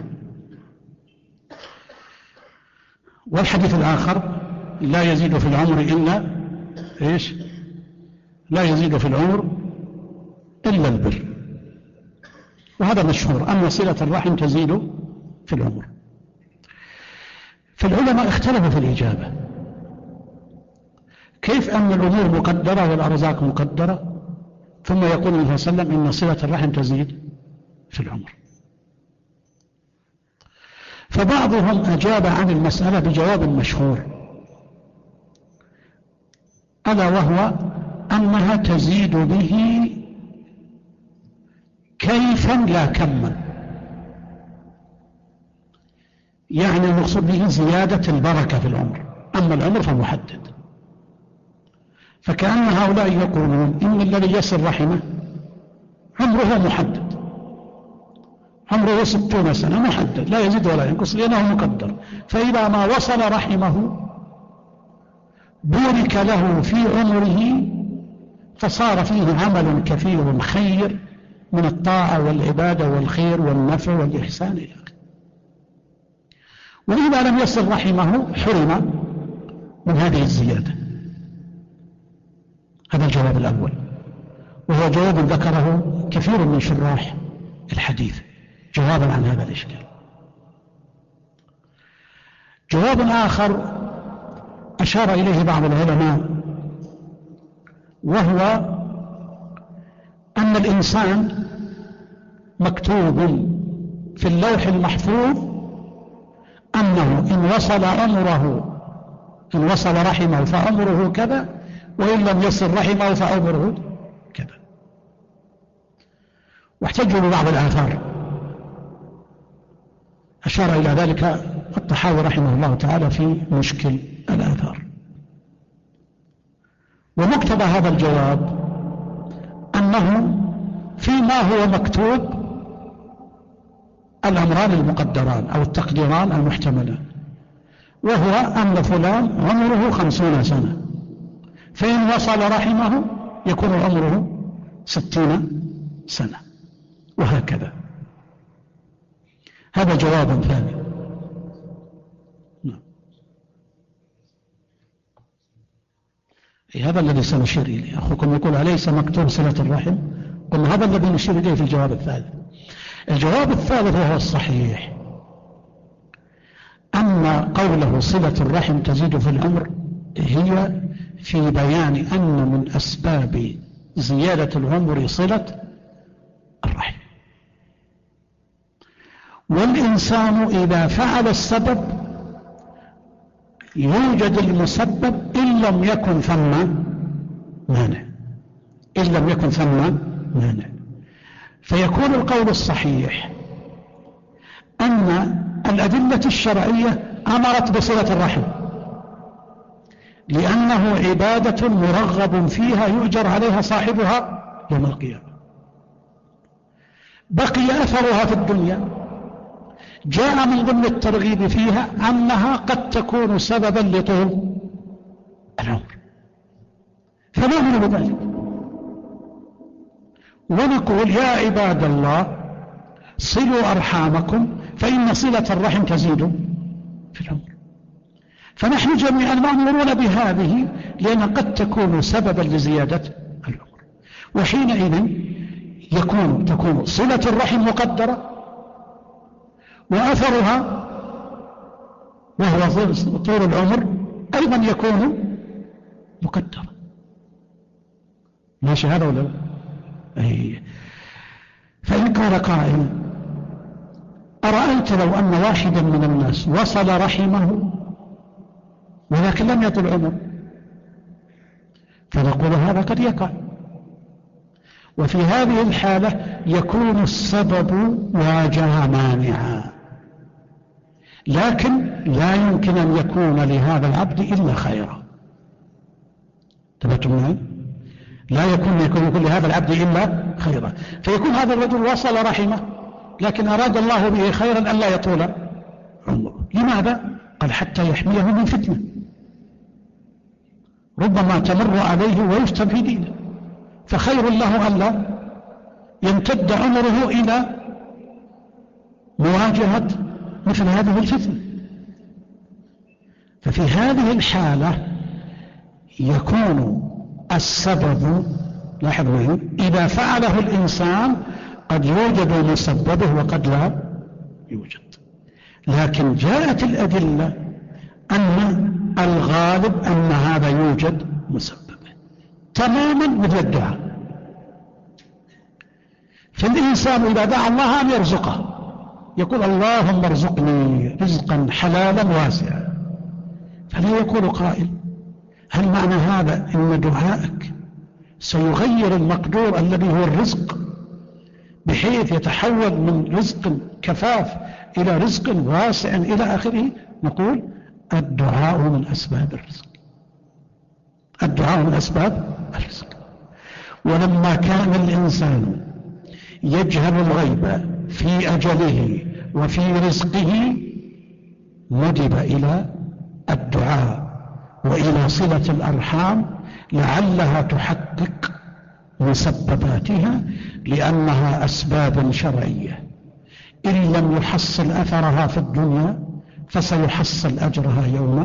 والحديث الآخر: لا يزيد في العمر إلا إيش؟ لا يزيد في العمر إلا البر. وهذا مشهور أن صلة الرحم تزيد في العمر. فالعلماء اختلفوا في الإجابة: كيف أن الأمور مقدرة والأرزاق مقدرة، ثم يقول النبي صلى الله عليه وسلم إن صلة الرحم تزيد في العمر؟ فبعضهم أجاب عن المسألة بجواب مشهور، ألا وهو أنها تزيد به كيفا لا كما، يعني المقصود به زيادة البركة في العمر، أما العمر فمحدد. فكأن هؤلاء يقولون إن الذي يصل رحمه عمره محدد، عمره 60 سنة محدد، لا يزيد ولا ينقص لأنه مقدر، فإذا ما وصل رحمه بورك له في عمره، فصار فيه عمل كثير خير من الطاعة والعبادة والخير والنفع والإحسان إلى آخره. وإذا لم يصل رحمه حرم من هذه الزيادة. هذا الجواب الأول. وهو جواب ذكره كثير من شراح الحديث جوابا عن هذا الإشكال. جواب آخر أشار إليه بعض العلماء، وهو أن الإنسان مكتوب في اللوح المحفوظ أنه إن وصل رحمه فعمره كذا، وإن لم يصل رحمه فعمره كذا. واحتجوا ببعض الآثار أشار إلى ذلك الطحاوي رحمه الله تعالى في مشكل الآثار. ومقتضى هذا الجواب أنه فيما هو مكتوب الأمران المقدران أو التقديران المحتملان، وهو أن فلان عمره 50 سنة، فإن وصل رحمه يكون عمره 60 سنة، وهكذا. هذا جواب ثاني. هذا الذي سنشير إليه. أخوكم يقول أليس مكتوب صلة الرحم؟ قلنا هذا الذي نشير إليه في الجواب الثالث. الجواب الثالث وهو الصحيح أن قوله صلة الرحم تزيد في العمر هي في بيان أن من أسباب زيادة العمر صلة الرحم، والإنسان إذا فعل السبب يوجد المسبب إن لم يكن ثم مانع. فيكون القول الصحيح أن الأدلة الشرعية أمرت بصلة الرحم، لأنه عبادة مرغب فيها يؤجر عليها صاحبها يوم القيامة. بقي أثرها في الدنيا، جاء من ضمن الترغيب فيها أنها قد تكون سببا لطول العمر، فنؤمن بذلك ونقول يا عباد الله صلوا أرحامكم فإن صلة الرحم تزيد في العمر. فنحن جميعا مأمورون بهذه لأن قد تكون سببا لزيادة العمر، وحينئذ تكون صلة الرحم مقدرة، وأثرها وهو طول العمر أيضا يكون مقدرا. ماشي هذا ولا لا؟ فإن قال قائل أرأيت لو أن واحدا من الناس وصل رحمه ولكن لم يطل عمره، فنقول هذا قد يقع، وفي هذه الحالة يكون السبب واجه مانعا، لكن لا يمكن أن يكون لهذا العبد إلا خيرا. تبتم معي؟ لا يكون لهذا العبد إلا خيرا، فيكون هذا الرجل وصل رحمه لكن أراد الله به خيرا ألا يطول عمره. لماذا؟ قال حتى يحميه من فتنة ربما تمر عليه ويفتن في دينه، فخير له ألا يمتد عمره إلى مواجهة مثل هذه الفتنة. ففي هذه الحالة يكون السبب، لاحظوا، إذا فعله الإنسان قد يوجد مسببه وقد لا يوجد، لكن جاءت الأدلة أن الغالب أن هذا يوجد مسببه، تماما مثل الدعاء. فالإنسان إذا دعا الله أن يرزقه يقول اللهم ارزقني رزقا حلالا واسعا، فلا يقول قائل هل معنى هذا إن دعائك سيغير المقدور الذي هو الرزق بحيث يتحول من رزق كفاف إلى رزق واسع إلى آخره؟ نقول الدعاء من أسباب الرزق، الدعاء من أسباب الرزق. ولما كان الإنسان يجهل الغيب في أجله وفي رزقه ندب إلى الدعاء وإلى صلة الأرحام لعلها تحقق مسبباتها، لأنها أسباب شرعية إن لم يحصل أثرها في الدنيا فسيحصل أجرها يوم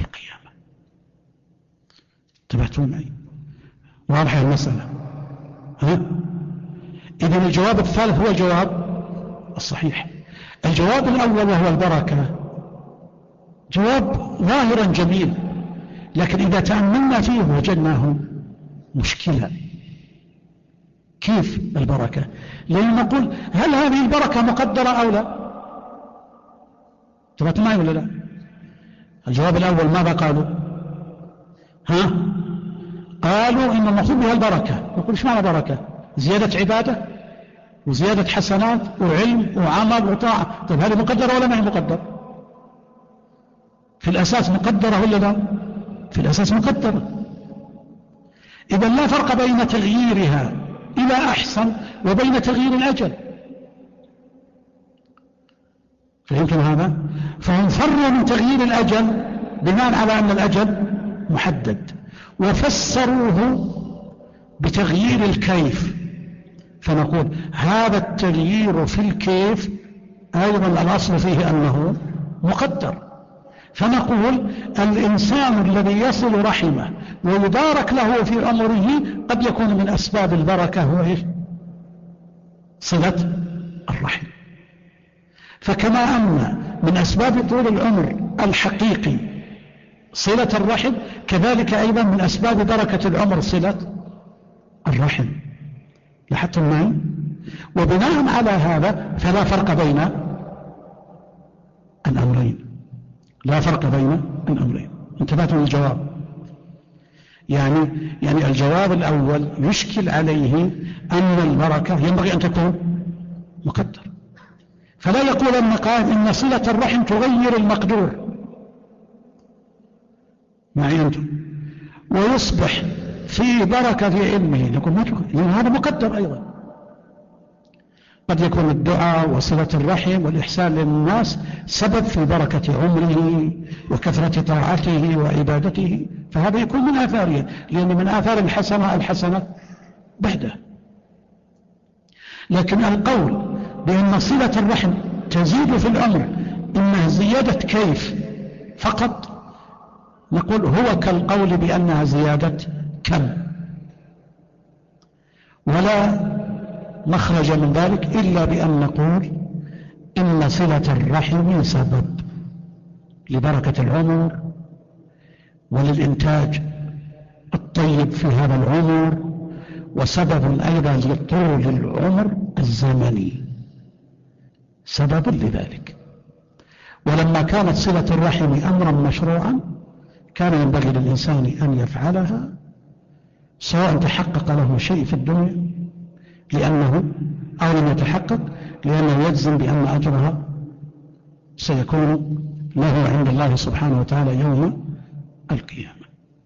القيامة. تبعتون معي؟ واضحة المسألة؟ إذن الجواب الثالث هو الجواب الصحيح. الجواب الأول وهو البركة جواب ظاهرا جميل، لكن إذا تأملنا فيه وجدناه مشكلة. كيف البركة؟ لأن نقول هل هذه البركة مقدرة أو لا؟ تبعت معي ولا لا؟ الجواب الأول ماذا قالوا؟ قالوا إن المقصود بها البركة. نقول إيش معنى بركة؟ زيادة عبادة وزيادة حسنات وعلم وعمل وطاعة. طيب هذه مقدرة ولا ما هي مقدرة؟ في الأساس مقدرة ولا لا؟ في الأساس مقدرة. إذن لا فرق بين تغييرها إلى أحسن وبين تغيير الأجل. فهمتم هذا؟ فهم فروا من تغيير الأجل بناء على أن الأجل محدد، وفسروه بتغيير الكيف. فنقول هذا التغيير في الكيف أيضا الأصل فيه أنه مقدر. فنقول الإنسان الذي يصل رحمه ويبارك له في أمره قد يكون من أسباب البركة هو صلة الرحم. فكما أن من أسباب طول العمر الحقيقي صلة الرحم، كذلك أيضا من أسباب بركة العمر صلة الرحم. لاحظتم معي؟ وبناء على هذا فلا فرق بين الأمرين، لا فرق بين الأمرين. انتبهتم للجواب؟ يعني الجواب الأول يشكل عليه أن البركة ينبغي أن تكون مقدر، فلا يقول أن قائل إن صلة الرحم تغير المقدور معي أنتم ويصبح في بركة في علمه، نقول ما تغير، لأن هذا مقدر أيضا. قد يكون الدعاء وصلة الرحم والإحسان للناس سبب في بركة عمره وكثرة طاعته وعبادته، فهذا يكون من آثاره، لأن من آثار الحسنة بعده. لكن القول بأن صلة الرحم تزيد في العمر إنها زيادة كيف فقط، نقول هو كالقول بأنها زيادة كم، ولا مخرج من ذلك إلا بأن نقول إن صلة الرحم سبب لبركة العمر وللإنتاج الطيب في هذا العمر، وسبب أيضا لطول العمر الزمني، سبب لذلك. ولما كانت صلة الرحم أمرا مشروعا كان ينبغي للإنسان أن يفعلها سواء تحقق له شيء في الدنيا لأنه أو لم يتحقق، لأنه يجزم بأن أجرها سيكون له عند الله سبحانه وتعالى يوم القيامة.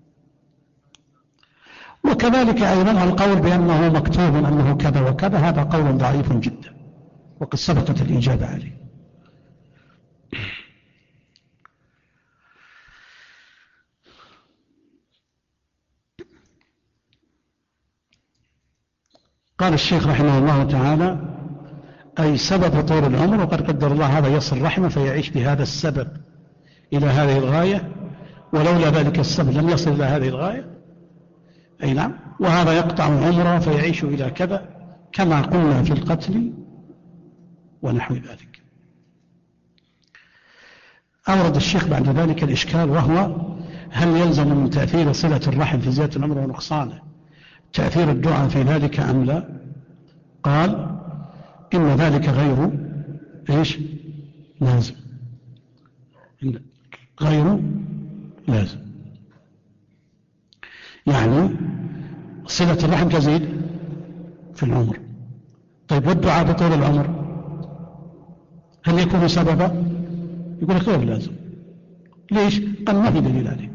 وكذلك أيضا القول بأنه مكتوب أنه كذا وكذا، هذا قول ضعيف جدا وقد سبقت الإجابة عليه. قال الشيخ رحمه الله تعالى أي سبب طول العمر، وقد قدر الله هذا يصل رحمه فيعيش بهذا السبب إلى هذه الغاية، ولولا ذلك السبب لم يصل إلى هذه الغاية. أي نعم. وهذا يقطع عمره فيعيش إلى كذا كما قلنا في القتل ونحو ذلك. أورد الشيخ بعد ذلك الإشكال، وهو هل يلزم من تأثير صلة الرحم في زيادة العمر ونقصانه تأثير الدعاء في ذلك أم لا؟ قال إن ذلك غير لازم، غير لازم. يعني صلة الرحم تزيد في العمر. طيب والدعاء بطول العمر هل يكون سببا؟ يقول غير لازم. ليش؟ قال ما في دليل عليه.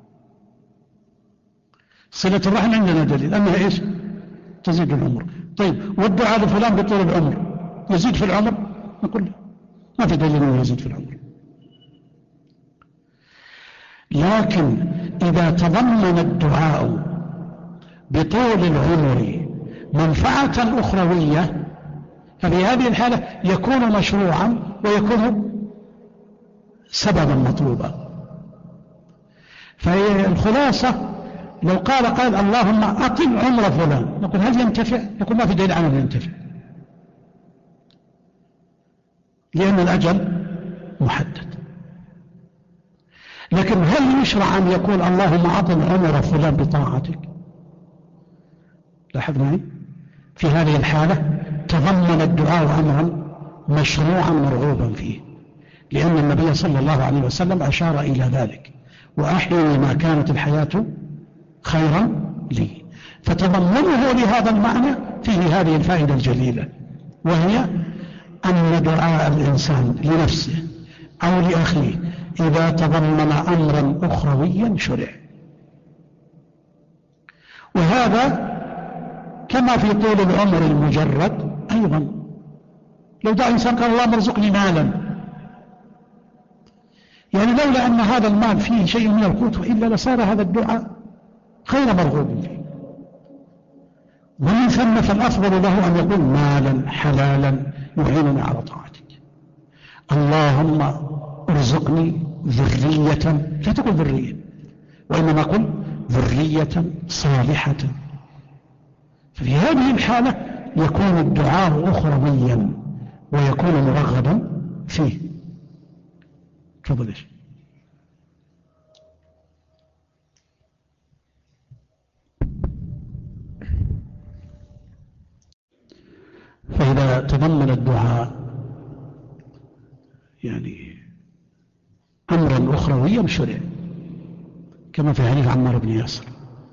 صلة الرحم عندنا دليل أنها تزيد العمر. طيب والدعاء لفلان بطول العمر يزيد في العمر؟ نقول ما في دليل أنه يزيد في العمر. لكن إذا تضمن الدعاء بطول العمر منفعة أخروية ففي هذه الحالة يكون مشروعا ويكون سببا مطلوبا. فالخلاصة لو قال اللهم أطل عمر فلان، نقول هل ينتفع؟ يقول ما في دليل على أن ينتفع، لأن الأجل محدد. لكن هل يشرع أن يقول اللهم أطل عمر فلان بطاعتك؟ لاحظ معي، في هذه الحالة تضمن الدعاء أمرا مشروعا مرغوبا فيه، لأن النبي صلى الله عليه وسلم أشار إلى ذلك: وأحيي ما كانت الحياة خيرا لي. فتضمنه لهذا المعنى فيه هذه الفائدة الجليلة، وهي أن دعاء الإنسان لنفسه أو لأخيه إذا تضمن أمرا أخرويا شرع. وهذا كما في طول العمر المجرد أيضا، لو دعا إنسان قال اللهم ارزقني مالا، يعني لولا أن هذا المال فيه شيء من القوت وإلا لصار هذا الدعاء غير مرغوب فيه. ومن ثم فالأفضل له أن يقول مالا حلالا يعيننا على طاعتك. اللهم ارزقني ذرية، لا تقل ذرية، وإنما قل ذرية صالحة. ففي هذه الحالة يكون الدعاء أخرويا ويكون مرغبا فيه. تفضل. ايش فإذا تضمن الدعاء يعني أمرا أخرويا شرع، كما في حديث عمار بن ياسر: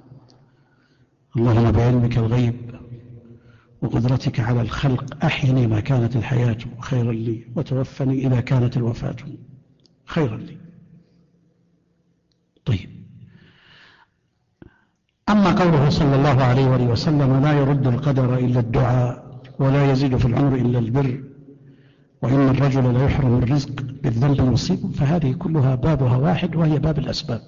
اللهم بعلمك الغيب وقدرتك على الخلق أحيني ما كانت الحياة خيرا لي، وتوفني إذا كانت الوفاة خيرا لي. طيب، أما قوله صلى الله عليه وآله وسلم: لا يرد القدر إلا الدعاء ولا يزيد في العمر إلا البر، وإن الرجل لا يحرم الرزق بالذنب المصيب، فهذه كلها بابها واحد، وهي باب الأسباب.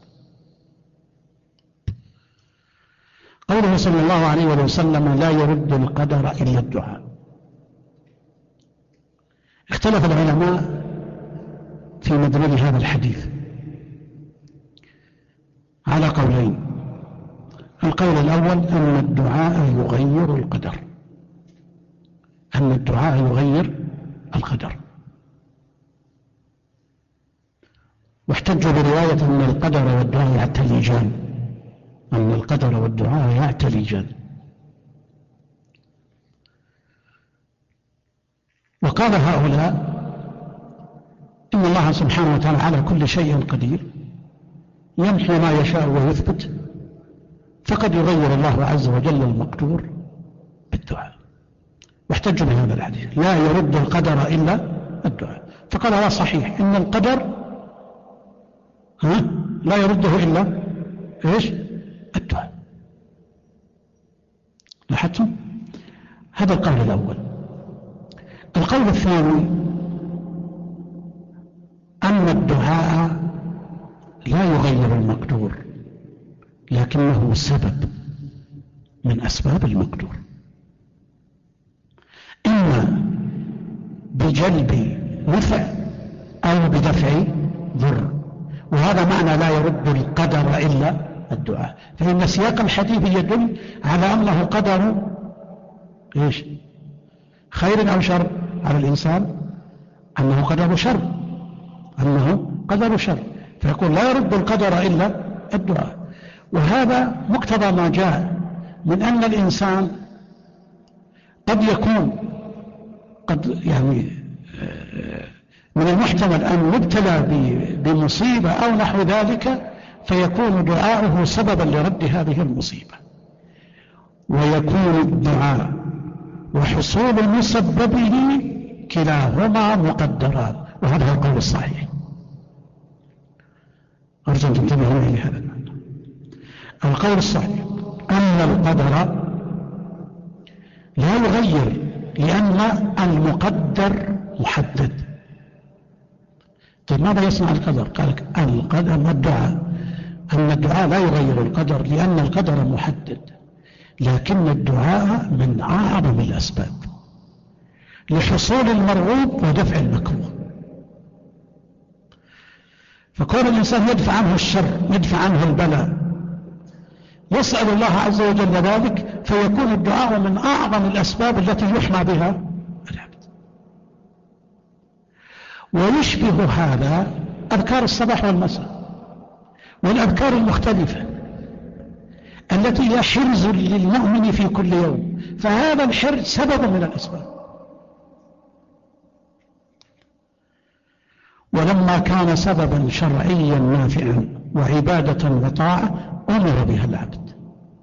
قوله صلى الله عليه وآله وسلم: لا يرد القدر إلا الدعاء، اختلف العلماء في مدلول هذا الحديث على قولين. القول الأول أن الدعاء يغير القدر، أن الدعاء يغير القدر، واحتجوا برواية أن القدر والدعاء يعتلجان، أن القدر والدعاء يعتلجان. وقال هؤلاء إن الله سبحانه وتعالى على كل شيء قدير، يمحو ما يشاء ويثبت، فقد يغير الله عز وجل المقدور بالدعاء. واحتجوا بهذا الحديث: لا يرد القدر إلا الدعاء. فقال هذا صحيح، إن القدر لا يرده إلا إيش؟ الدعاء. لاحظتم؟ هذا القول الأول. القول الثاني أن الدعاء لا يغير المقدور، لكنه سبب من أسباب المقدور، إما بجلب نفع أو بدفع ضر. وهذا معنى لا يرد القدر إلا الدعاء، فإن سياق الحديث يدل على أنه قدر إيش؟ خير أو شر على الإنسان، أنه قدر شر، أنه قدر شر، فيقول لا يرد القدر إلا الدعاء. وهذا مقتضى ما جاء من أن الإنسان قد يكون يعني من المحتمل أن يبتلى بمصيبة أو نحو ذلك، فيكون دعاؤه سببا لرد هذه المصيبة، ويكون الدعاء وحصول مسببه كلاهما مقدران، وهذا هو القول الصحيح. أرجو أن تنتبهوا إلى هذا المعنى. القول الصحيح أن القدر لا يغير، لأن المقدر محدد. طيب ماذا يصنع القدر؟ قال لك القدر والدعاء، أن الدعاء لا يغير القدر لأن القدر محدد، لكن الدعاء من أعظم الأسباب لحصول المرغوب ودفع المكروه. فكون الإنسان يدفع عنه الشر، يدفع عنه البلاء، يسأل الله عز وجل ذلك، فيكون الدعاء من أعظم الأسباب التي يحمى بها العبد. ويشبه هذا أذكار الصباح والمساء والأذكار المختلفة التي هي حرز للمؤمن في كل يوم، فهذا الحرز سبب من الأسباب. ولما كان سببا شرعيا نافعا وعبادة وطاعة أمر بها العبد،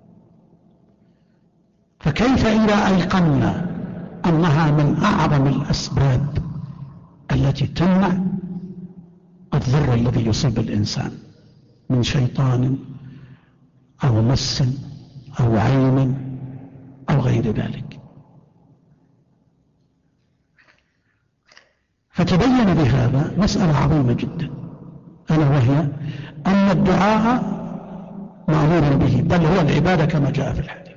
فكيف إذا أيقنا أنها من أعظم الأسباب التي تمنع الضر الذي يصيب الإنسان من شيطان أو مس أو عين أو غير ذلك. فتبين بهذا مسألة عظيمة جدا، ألا وهي أن الدعاء مأمور به، بل هو العبادة كما جاء في الحديث،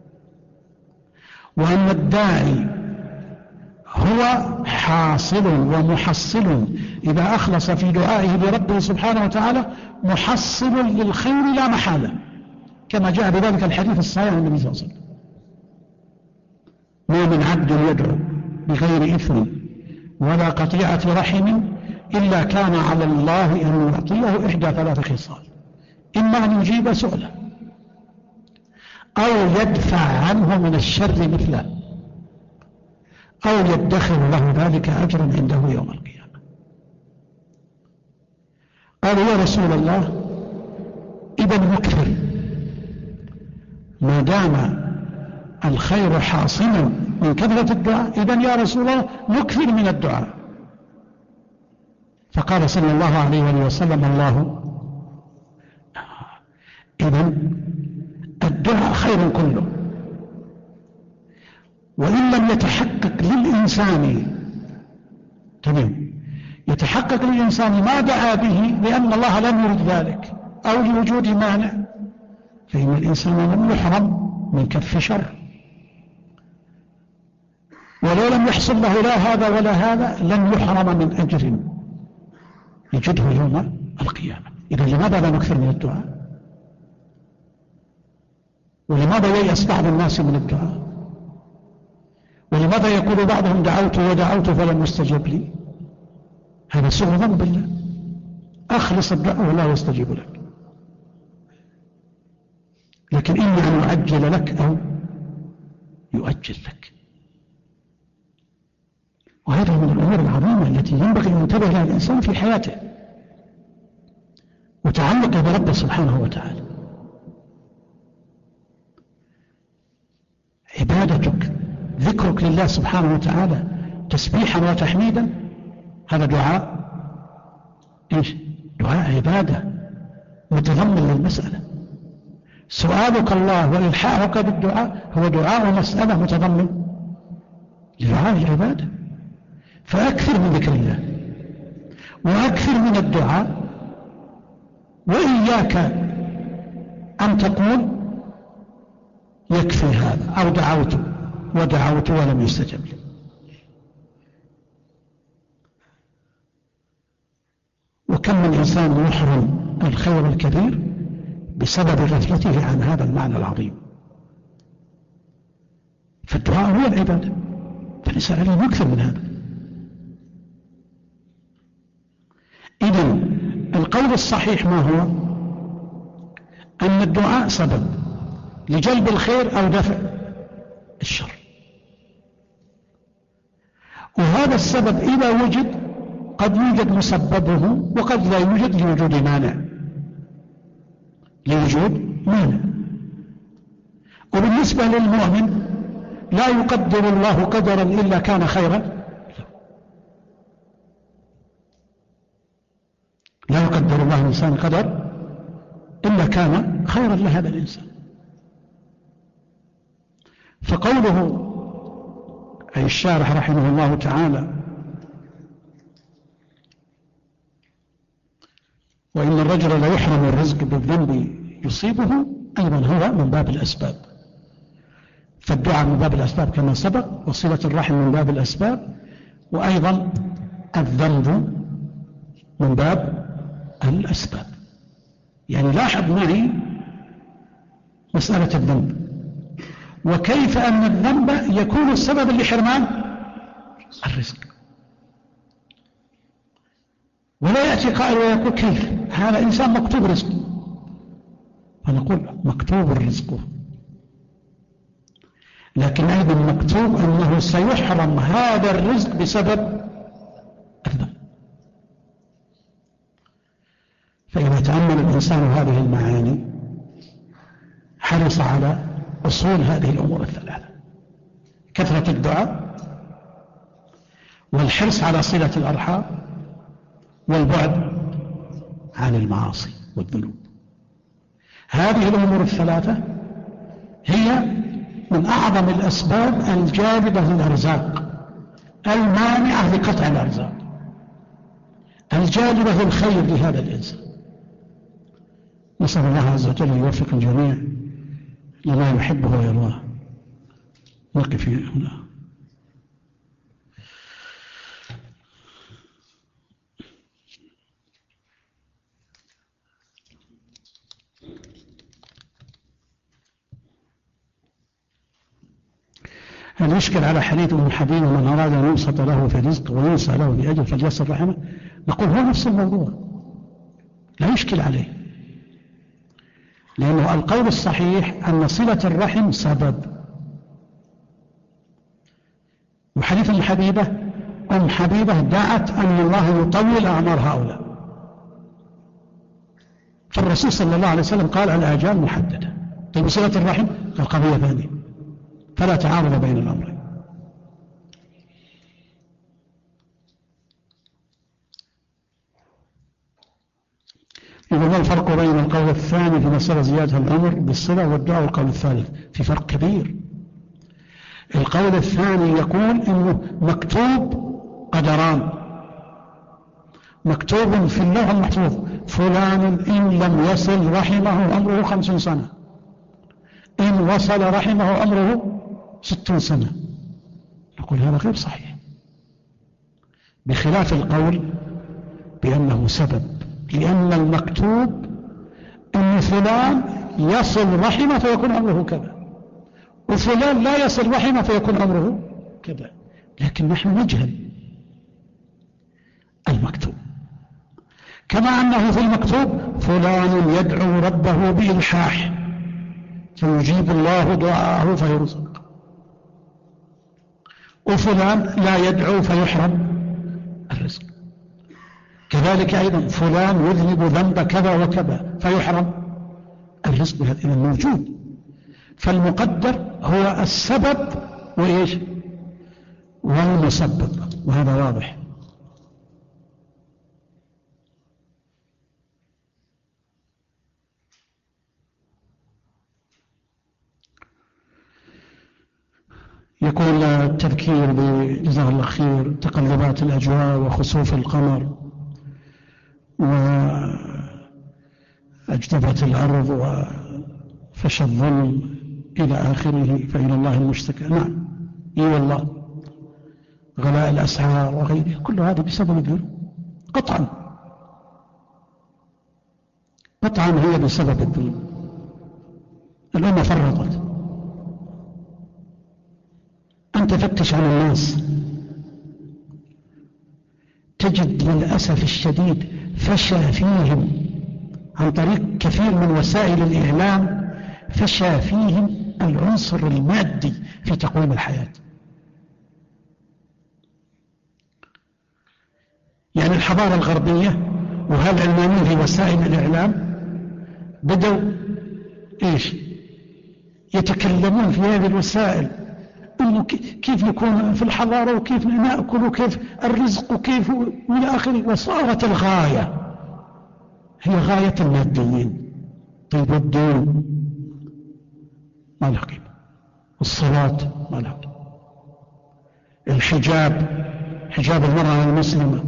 وأن الداعي هو حاصل ومحصل إذا أخلص في دعائه لربه سبحانه وتعالى، محصل للخير لا محالة، كما جاء بذلك الحديث الصحيح عن النبي صلى الله عليه وسلم: ما من عبد يدعو بغير إثم ولا قطيعة رحم إلا كان على الله أن يعطيه إحدى ثلاث خصال: إما أن يجيب سؤله، أو يدفع عنه من الشر مثله، أو يدخر له ذلك أجرا عنده يوم القيامة. قالوا: يا رسول الله، إذا نكثر، ما دام الخير حاصلا من كثرة الدعاء، إذن يا رسول الله نكثر من الدعاء. فقال صلى الله عليه وسلم: الله، إذن الدعاء خير كله، وإن لم يتحقق للإنسان يتحقق للإنسان ما دعا به لأن الله لم يرد ذلك أو لوجود مانع، فإن الإنسان لم يحرم من كف شر، ولو لم يحصل له لا هذا ولا هذا لن يحرم من أجر يجده يوم القيامة. إذا لماذا لا نكثر من الدعاء؟ ولماذا ييأس بعض الناس من الدعاء؟ ولماذا يقول بعضهم دعوت ودعوت فلم يستجب لي؟ هذا سوء ظن بالله. أخلص الدعاء ولا يستجيب لك، لكن إما أن يعجل لك أو يؤجل لك. وهذا من الأمور العظيمة التي ينبغي أن ينتبه لها الإنسان في حياته وتعلق بربه سبحانه وتعالى. عبادتك، ذكرك لله سبحانه وتعالى تسبيحا وتحميدا، هذا دعاء إيش؟ دعاء عبادة متضمن للمسألة. سؤالك الله وإلحاحك بالدعاء هو دعاء ومسألة متضمن لدعاء العبادة. فأكثر من ذكر الله وأكثر من الدعاء، وإياك أن تقول يكفي هذا أو دعوت ودعوت ولم يستجب لي. وكم من إنسان يحرم الخير الكبير بسبب غفلته عن هذا المعنى العظيم. فالدعاء هو العبادة، فالإنسان عليه يكثر من هذا. إذن القول الصحيح ما هو؟ أن الدعاء سبب لجلب الخير أو دفع الشر، وهذا السبب إذا وجد قد يوجد مسببه وقد لا يوجد لوجود مانع، وبالنسبة للمؤمن لا يقدر الله قدرا إلا كان خيرا، لا يقدر الله الإنسان قدر إلا كان خيرا لهذا الإنسان. فقوله أي الشارح رحمه الله تعالى: وإن الرجل لا يحرم الرزق بالذنب يصيبه، أيضا هو من باب الأسباب. فالدعاء من باب الأسباب كما سبق، وصلة الرحم من باب الأسباب، وأيضا الذنب من باب الأسباب. يعني لاحظ معي مسألة الذنب. وكيف أن الذنب يكون السبب لحرمان الرزق؟ ولا يأتي قائل ويقول كيف هذا إنسان مكتوب رزقه، فنقول مكتوب رزقه، لكن أيضا مكتوب أنه سيحرم هذا الرزق بسبب الذنب. فإذا تأمل الإنسان هذه المعاني حرص على أصول هذه الأمور الثلاثة: كثرة الدعاء، والحرص على صلة الأرحام، والبعد عن المعاصي والذنوب. هذه الأمور الثلاثة هي من أعظم الأسباب الجالبة للأرزاق، المانعة لقطع الأرزاق، الجالبة للخير لهذا الإنسان. نسأل الله عز وجل يوفق الجميع لما يحبه ويرضاه. نقف هنا. هل يشكل على حديث ابن حبيب من أراد أن يبسط له في رزق وينسى له في أجل فليصل رحمه؟ نقول هو نفس الموضوع، لا يشكل عليه، لأنه القول الصحيح أن صلة الرحم سبب. وحديث ابن حبيبة، أم حبيبة دعت أن الله يطول أعمار هؤلاء، فالرسول صلى الله عليه وسلم قال الآجال محددة. طيب صلة الرحم قال قضية ثانية، فلا تعارض بين الأمرين. إذا ما الفرق بين القول الثاني في مسألة زيادة العمر بالصلة والدعاء والقول الثالث؟ في فرق كبير. القول الثاني يقول إنه مكتوب قدران، مكتوب في اللوح المحفوظ فلان إن لم يصل رحمه أمره 50 سنة، إن وصل رحمه أمره 60 سنة. نقول هذا غير صحيح، بخلاف القول بأنه سبب، لأن المكتوب أن فلان يصل رحمه فيكون أمره كذا، وفلان لا يصل رحمه فيكون أمره كذا، لكن نحن نجهل المكتوب. كما أنه في المكتوب فلان يدعو ربه بإلحاح فيجيب الله دعاءه فيرزق، وفلان لا يدعو فيحرم الرزق. كذلك أيضا فلان يذنب ذنب كذا وكذا فيحرم الرزق. هذا موجود، فالمقدر هو السبب وإيش والمسبب، وهذا واضح. يقول التذكير بجزاه الله خير تقلبات الأجواء وخسوف القمر وأجدبة الأرض وفشى الظلم إلى آخره فإلى الله المشتكى. نعم، إي والله، غلاء الأسعار وغيره، كل هذا بسبب الذنوب قطعا، قطعا هي بسبب الذنوب. الأمة فرطت. أنت فتش عن الناس تجد للأسف الشديد فشى فيهم عن طريق كثير من وسائل الإعلام، فشى فيهم العنصر المادي في تقويم الحياة. يعني الحضارة الغربية وهالعلمانيين في وسائل الإعلام بدوا إيش يتكلمون في هذه الوسائل، إنه كيف نكون في الحضارة وكيف نأكل وكيف الرزق وكيف وإلى آخره، وصارت الغاية هي غاية الماديين. طيب الدين ما له قيمة، الصلاة ما له قيمة، الحجاب، حجاب المرأة المسلمة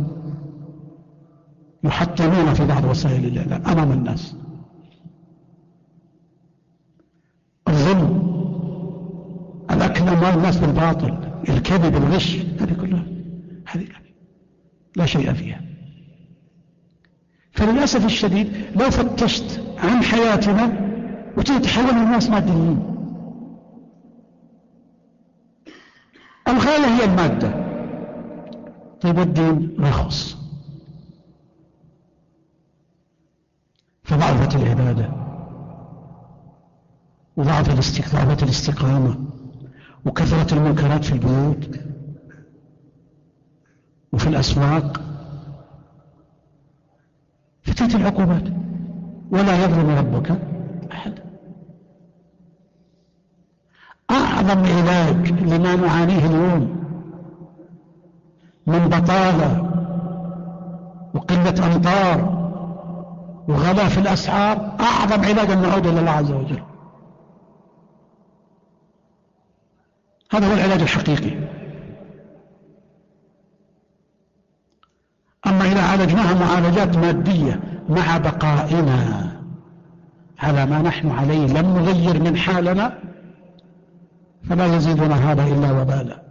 يحطمون في بعض وسائل الإعلام أمام الناس. الظلم، الأكل أموال الناس بالباطل، الكذب، الغش، هذه كلها هذه لا شيء فيها. فللأسف الشديد لو فتشت عن حياتنا وتتحول الناس ماديين. الغاية هي المادة. طيب الدين رخص، فضعفت العبادة وضعفت الاستقامة وكثرت المنكرات في البيوت وفي الأسواق، فتأتي العقوبات ولا يظلم ربك أحد. أعظم علاج لما نعانيه اليوم من بطالة وقلة أمطار وغلاء في الأسعار، أعظم علاج أن نعود إلى الله عز وجل. هذا هو العلاج الحقيقي. أما إذا عالجناها معالجات مادية مع بقائنا على ما نحن عليه لم نغير من حالنا، فلا يزيدنا هذا إلا وبالا.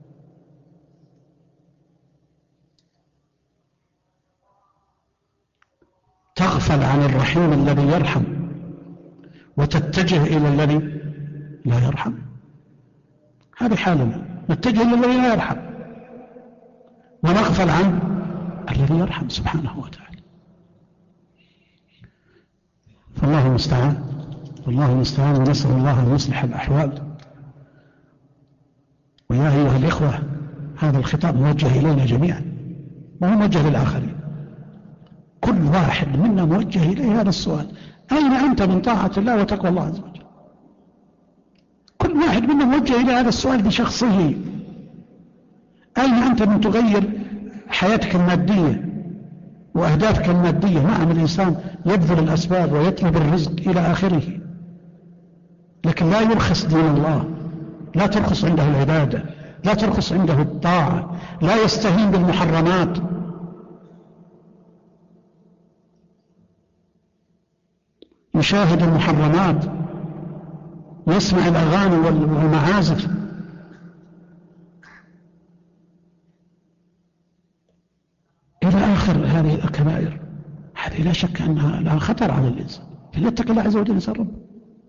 تغفل عن الرحيم الذي يرحم وتتجه إلى الذي لا يرحم. هذه حالنا، نتجه إلى الذي لا يرحم ونغفل عن الذي يرحم سبحانه وتعالى. فالله المستعان، والله المستعان، ونسأل الله أن يصلح الأحوال. ويا أيها الإخوة، هذا الخطاب موجه إلينا جميعا، وهو موجه للآخرين. كل واحد منا موجه إليه هذا السؤال: أين أنت من طاعة الله وتقوى الله عز وجل؟ كل واحد منا موجه إليه هذا السؤال بشخصه. أين أنت من تغير حياتك المادية وأهدافك المادية؟ نعم، الإنسان يبذل الأسباب ويطلب الرزق إلى آخره، لكن لا يرخص دين الله، لا ترخص عنده العبادة، لا ترخص عنده الطاعة، لا يستهين بالمحرمات. يشاهد المحرمات، يسمع الأغاني والمعازف. إلى آخر هذه الكبائر. هذه لا شك أنها لها خطر على الإنسان، فليتق الله عز وجل يسأل ربه.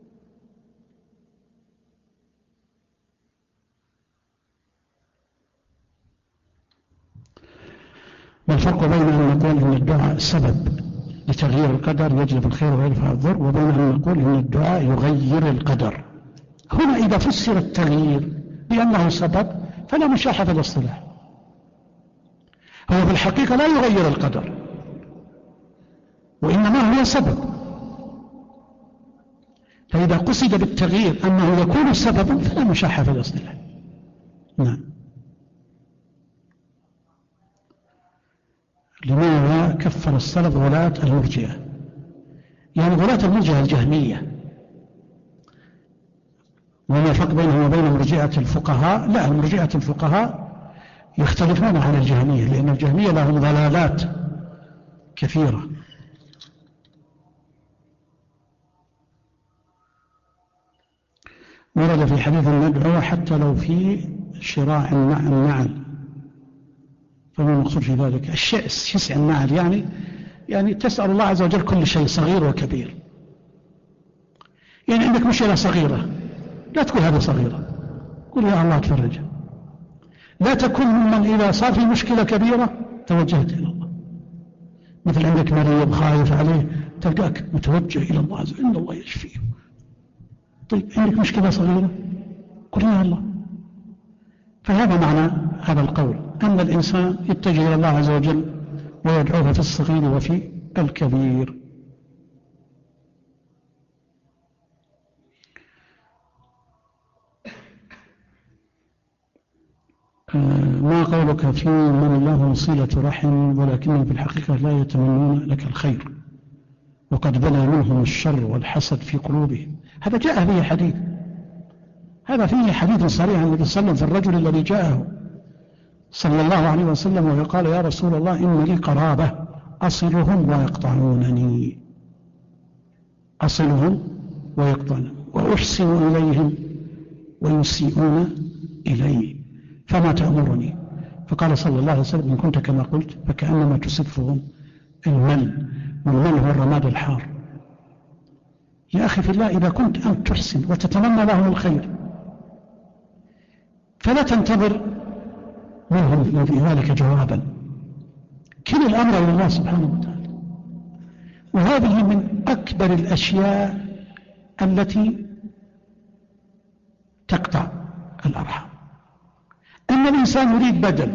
ما الفرق بين أن نقول إن الدعاء سبب لتغيير القدر يجلب الخير ويدفع الضر، وبين أن نقول إن الدعاء يغير القدر؟ هنا إذا فسر التغيير بأنه سبب فلا مشاحة في الاصطلاح. هو في الحقيقة لا يغير القدر، وإنما هو سبب. فإذا قصد بالتغيير أنه يكون سببا فلا مشاحة في الاصطلاح. نعم. لماذا كفر السلف غلاة المرجئة؟ يعني غلاة المرجئة الجهمية. وما الفرق بينهم وبين مرجئة الفقهاء؟ لا، مرجئة الفقهاء يختلفون عن الجهمية، لأن الجهمية لهم ضلالات كثيرة. ورد في حديث الندعو حتى لو في شراع النعل. فما المقصود في ذلك؟ الشيء يسع النعل، يعني تسأل الله عز وجل كل شيء صغير وكبير. يعني عندك مشكلة صغيرة، لا تقول هذه صغيرة، قل يا الله تفرجها. لا تكن ممن إذا صار في مشكلة كبيرة توجهت إلى الله. مثل عندك مريض خايف عليه، تلقاك متوجه إلى الله عز وجل، إن الله يشفيه. طيب عندك مشكلة صغيرة، قل يا الله. فهذا معنى هذا القول، أن الإنسان يتجه إلى الله عز وجل ويدعوه في الصغير وفي الكبير. ما قولك في من له صلة رحم ولكنهم في الحقيقة لا يتمنون لك الخير وقد بلى منهم الشر والحسد في قلوبهم؟ هذا جاء فيه حديث، هذا فيه حديث صريح عن النبي صلى الله عليه وسلم في الرجل الذي جاءه صلى الله عليه وسلم وقال: يا رسول الله، إن لي قرابة أصلهم ويقطعونني، أصلهم ويقطعون وأحسن إليهم ويسيئون إلي، فما تأمرني؟ فقال صلى الله عليه وسلم: إن كنت كما قلت فكأنما تسفهم المن، والمن هو الرماد الحار. يا أخي في الله، إذا كنت أنت تحسن وتتمنى لهم الخير فلا تنتظر منهم في ذلك جوابا، كل الأمر إلى الله سبحانه وتعالى. وهذه من أكبر الأشياء التي تقطع الأرحام، أن الإنسان يريد بدل،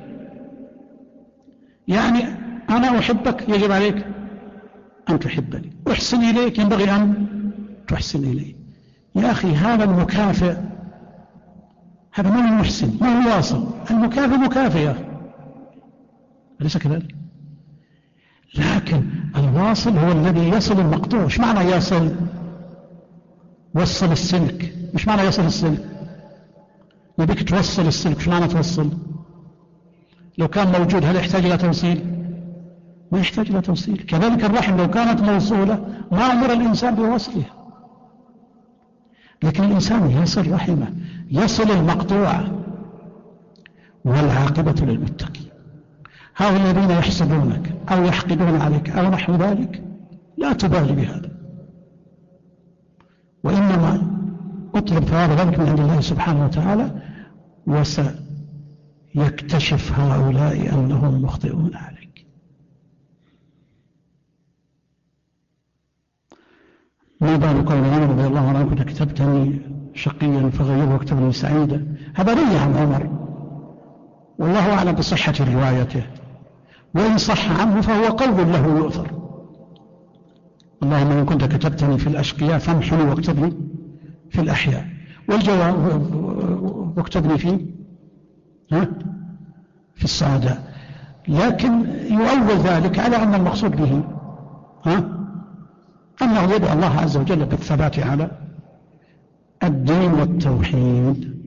يعني أنا أحبك يجب عليك أن تحبني، أحسن إليك ينبغي أن تحسن إلي. يا أخي هذا المكافئ، هذا ما هو محسن، ما هو واصل، المكافئ مكافئ يا أخي، أليس كذلك؟ لكن الواصل هو الذي يصل المقطوع. ايش معنى يصل؟ وصل السلك. ايش معنى يصل السلك؟ نبيك توصل السلك. ايش معنى توصل؟ لو كان موجود هل يحتاج الى توصيل؟ ما يحتاج الى توصيل. كذلك الرحم لو كانت موصولة ما امر الانسان بوصلها، لكن الانسان يصل رحمه، يصل المقطوع. والعاقبة للمتقين. هؤلاء الذين يحسدونك أو يحقدون عليك أو نحو ذلك لا تبالي بهذا، وإنما اطلب ثواب ذلك من عند الله سبحانه وتعالى، وسيكتشف هؤلاء أنهم مخطئون عليك. ما بال قول عمر رضي الله عنه كنت كتبتني شقيا فغيره واكتبني سعيدا؟ هذا روي عن عمر، والله أعلم بصحة روايته، وإن صح عنه فهو قول له يؤثر. اللهم إن كنت كتبتني في الأشقياء فامحني واكتبني في الأحياء، والجواب واكتبني في السعداء. لكن يؤول ذلك على أن المقصود به أنه يدعو الله عز وجل بالثبات على الدين والتوحيد.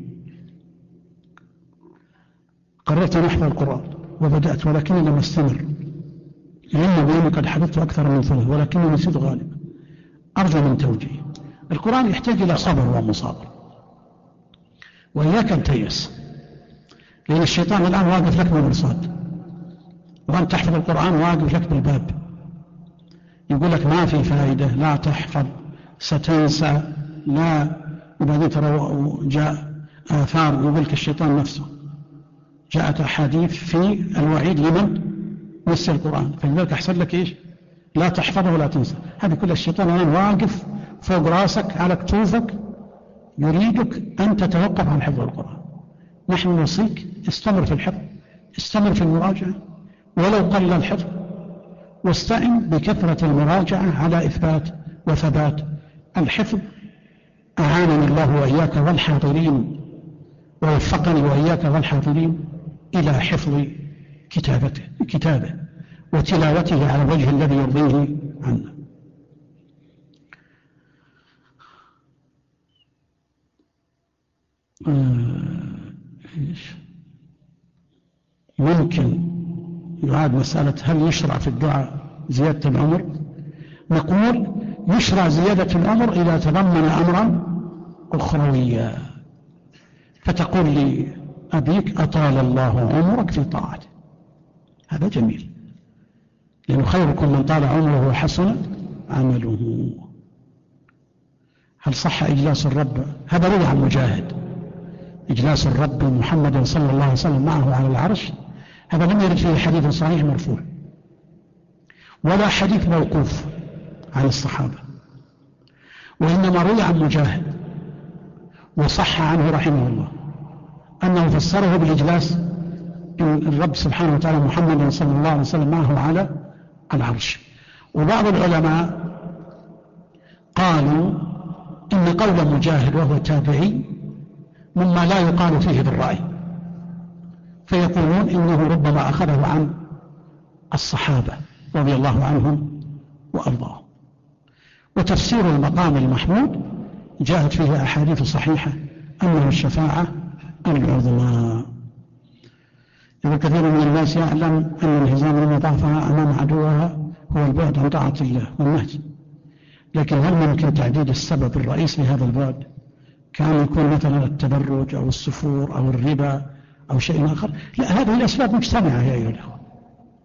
قررت أن أحفظ القرآن وبدأت، ولكني لم أستمر، لأن بيني قد حفظت أكثر من ثلث ولكني نسيت غالبا. أرجو من توجيه. القرآن يحتاج إلى صبر ومصابر، وإياك أن تيأس، لأن الشيطان الآن واقف لك بالمرصاد، وأن تحفظ القرآن واقف لك بالباب، يقول لك ما في فائدة، لا تحفظ، ستنسى، لا. وبعدين ترى جاء آثار يقول لك الشيطان نفسه، جاءت أحاديث في الوعيد لمن نسي القرآن، فلذلك أحسن لك إيش؟ لا تحفظه ولا تنسى. هذه كل الشيطان الآن واقف فوق راسك على كتوفك، يريدك أن تتوقف عن حفظ القرآن. نحن نوصيك استمر في الحفظ، استمر في المراجعة ولو قل الحفظ، واستعن بكثرة المراجعة على إثبات وثبات الحفظ. أعانني الله وإياك والحاضرين، ووفقني وإياك والحاضرين إلى حفظ كتابه وتلاوته على الوجه الذي يرضيه عنا. ممكن يعاد مسألة هل يشرع في الدعاء زيادة العمر؟ نقول يشرع زيادة العمر إذا تضمن أمرا أخرويا، فتقول لي أبيك أطال الله عمرك في طاعته، هذا جميل، لأنه خيركم من طال عمره وحسن عمله. هل صح إجلاس الرب؟ هذا روي عن مجاهد، إجلاس الرب محمد صلى الله عليه وسلم معه على العرش، هذا لم يرد فيه حديث صحيح مرفوع ولا حديث موقوف عن الصحابة، وإنما روي عن مجاهد وصح عنه رحمه الله أنه فسره بالإجلاس الرب سبحانه وتعالى محمد صلى الله عليه وسلم معه على العرش. وبعض العلماء قالوا إن قول مجاهد وهو تابعي مما لا يقال فيه بالرأي، فيقولون إنه ربما أخذه عن الصحابة رضي الله عنهم وأرضاهم. وتفسير المقام المحمود جاءت فيه أحاديث صحيحة أنه الشفاعة العظمى. وكثير من الناس يعلم أن انهزام المضاعفة أمام عدوها هو البعد عن طاعة الله والنهج، لكن هل ممكن تعديد السبب الرئيسي لهذا البعد؟ كان يكون مثلا التبرج أو السفور أو الربا أو شيء آخر؟ لا، هذه الأسباب مجتمعة يا أيها الأخوة،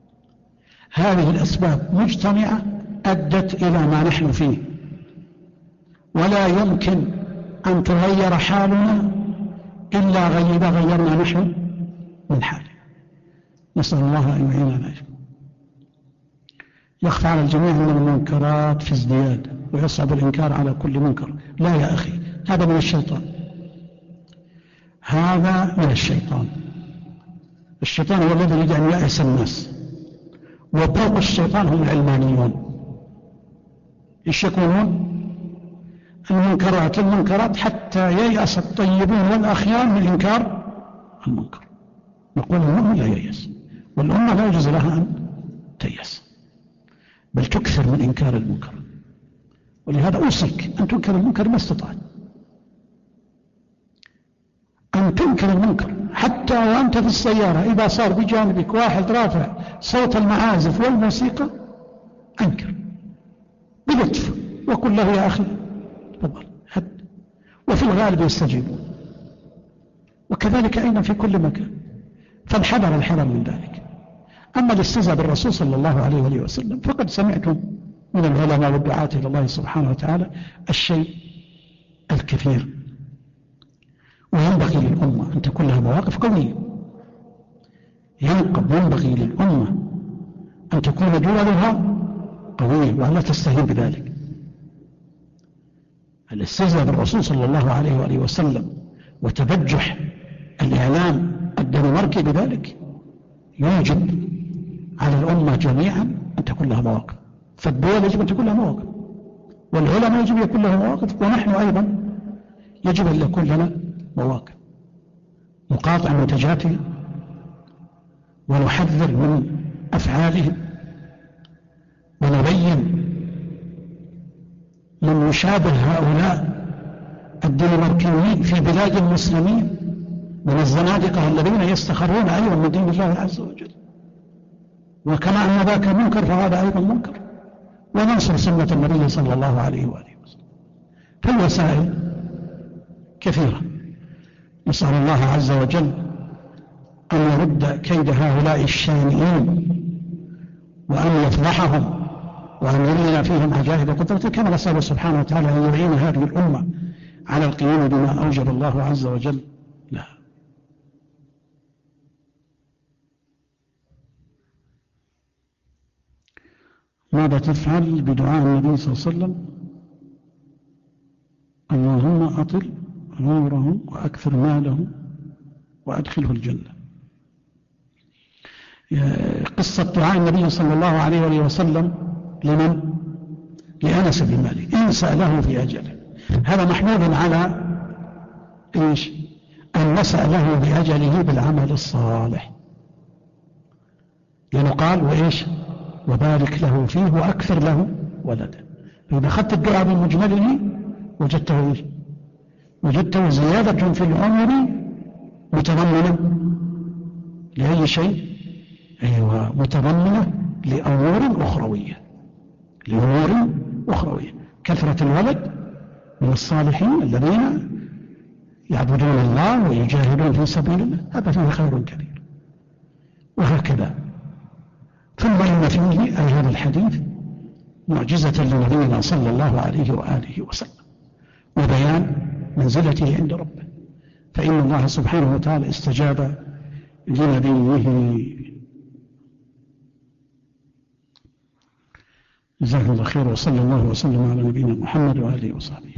هذه الأسباب مجتمعة أدت إلى ما نحن فيه. ولا يمكن أن تغير حالنا إلا إذا غيرنا نحن من حاله. نسأل الله أن يعيننا. يخفى على الجميع أن المنكرات في ازدياد ويصعب الإنكار على كل منكر. لا يا أخي، هذا من الشيطان، هذا من الشيطان. الشيطان هو الذي يريد أن يأس الناس، وفوق الشيطان هم العلمانيون. إيش يكونون؟ المنكرات حتى ييأس الطيبون والأخيار من إنكار المنكر. نقول المؤمن لا ييأس، والأمة لا يجوز لها أن تيأس، بل تكثر من إنكار المنكر. ولهذا أوصيك أن تنكر المنكر ما استطعت، أن تنكر المنكر حتى وأنت في السيارة. إذا صار بجانبك واحد رافع صوت المعازف والموسيقى أنكر بلطف وقل له يا أخي تفضل حد، وفي الغالب يستجيبون. وكذلك أيضا في كل مكان، فالحذر من ذلك. أما الاستهزاء بالرسول صلى الله عليه وآله وسلم فقد سمعتم من العلماء والدعاة إلى الله سبحانه وتعالى الشيء الكثير. وينبغي للأمة أن تكون لها مواقف قوية. ينبغي للأمة أن تكون دولها قوية وأن لا تستهين بذلك. الاستهزاء بالرسول صلى الله عليه وآله وسلم وتبجح الإعلام الدنماركي بذلك يوجب على الأمة جميعا أن تكون لها مواقف. فالدول يجب أن تكون لها مواقف، والعلماء يجب أن يكون لها مواقف، ونحن أيضا يجب أن يكون لنا مواقف نقاطع منتجاتهم ونحذر من أفعالهم ونبين من يشابه هؤلاء الدنماركيين في بلاد المسلمين من الزنادقة الذين يستخرون أيضا من دين الله عز وجل. وكما أن ذاك منكر فهذا أيضا منكر، وننصر سنة النبي صلى الله عليه وآله وسلم. فالوسائل كثيرة. نسأل الله عز وجل أن يرد كيد هؤلاء الشانئين وأن يفضحهم وأن يرينا فيهم عجائب قدرته، كما نسأل سبحانه وتعالى أن يعين هذه الأمة على القيام بما أوجب الله عز وجل لها. ماذا تفعل بدعاء النبي صلى الله عليه وسلم؟ اللهم أطل عمره وأكثر ماله وأدخله الجنة. قصة دعاء النبي صلى الله عليه وسلم لمن؟ لأنس بن مالك إن سأله في أجله. هذا محمول على إيش؟ أن نسأله بأجله بالعمل الصالح، لأنه قال وإيش؟ وبارك له فيه وأكثر له ولدا. فإذا أخذت الدعاء بمجمله وجدته إيش؟ وجدته زيادة في العمر متضمنة لأي شيء؟ أيوة، متضمنة لأمور أخروية، لأمور أخروية، كثرة الولد من الصالحين الذين يعبدون الله ويجاهدون في سبيل الله، هذا فيه خير كثير. وهكذا. ثم إن فيه أي هذا الحديث معجزة لنبينا صلى الله عليه وآله وسلم وبيان منزلته عند ربه، فإن الله سبحانه وتعالى استجاب لنبيه. جزاكم الله خير، وصلى الله وسلم على نبينا محمد وآله وصحبه.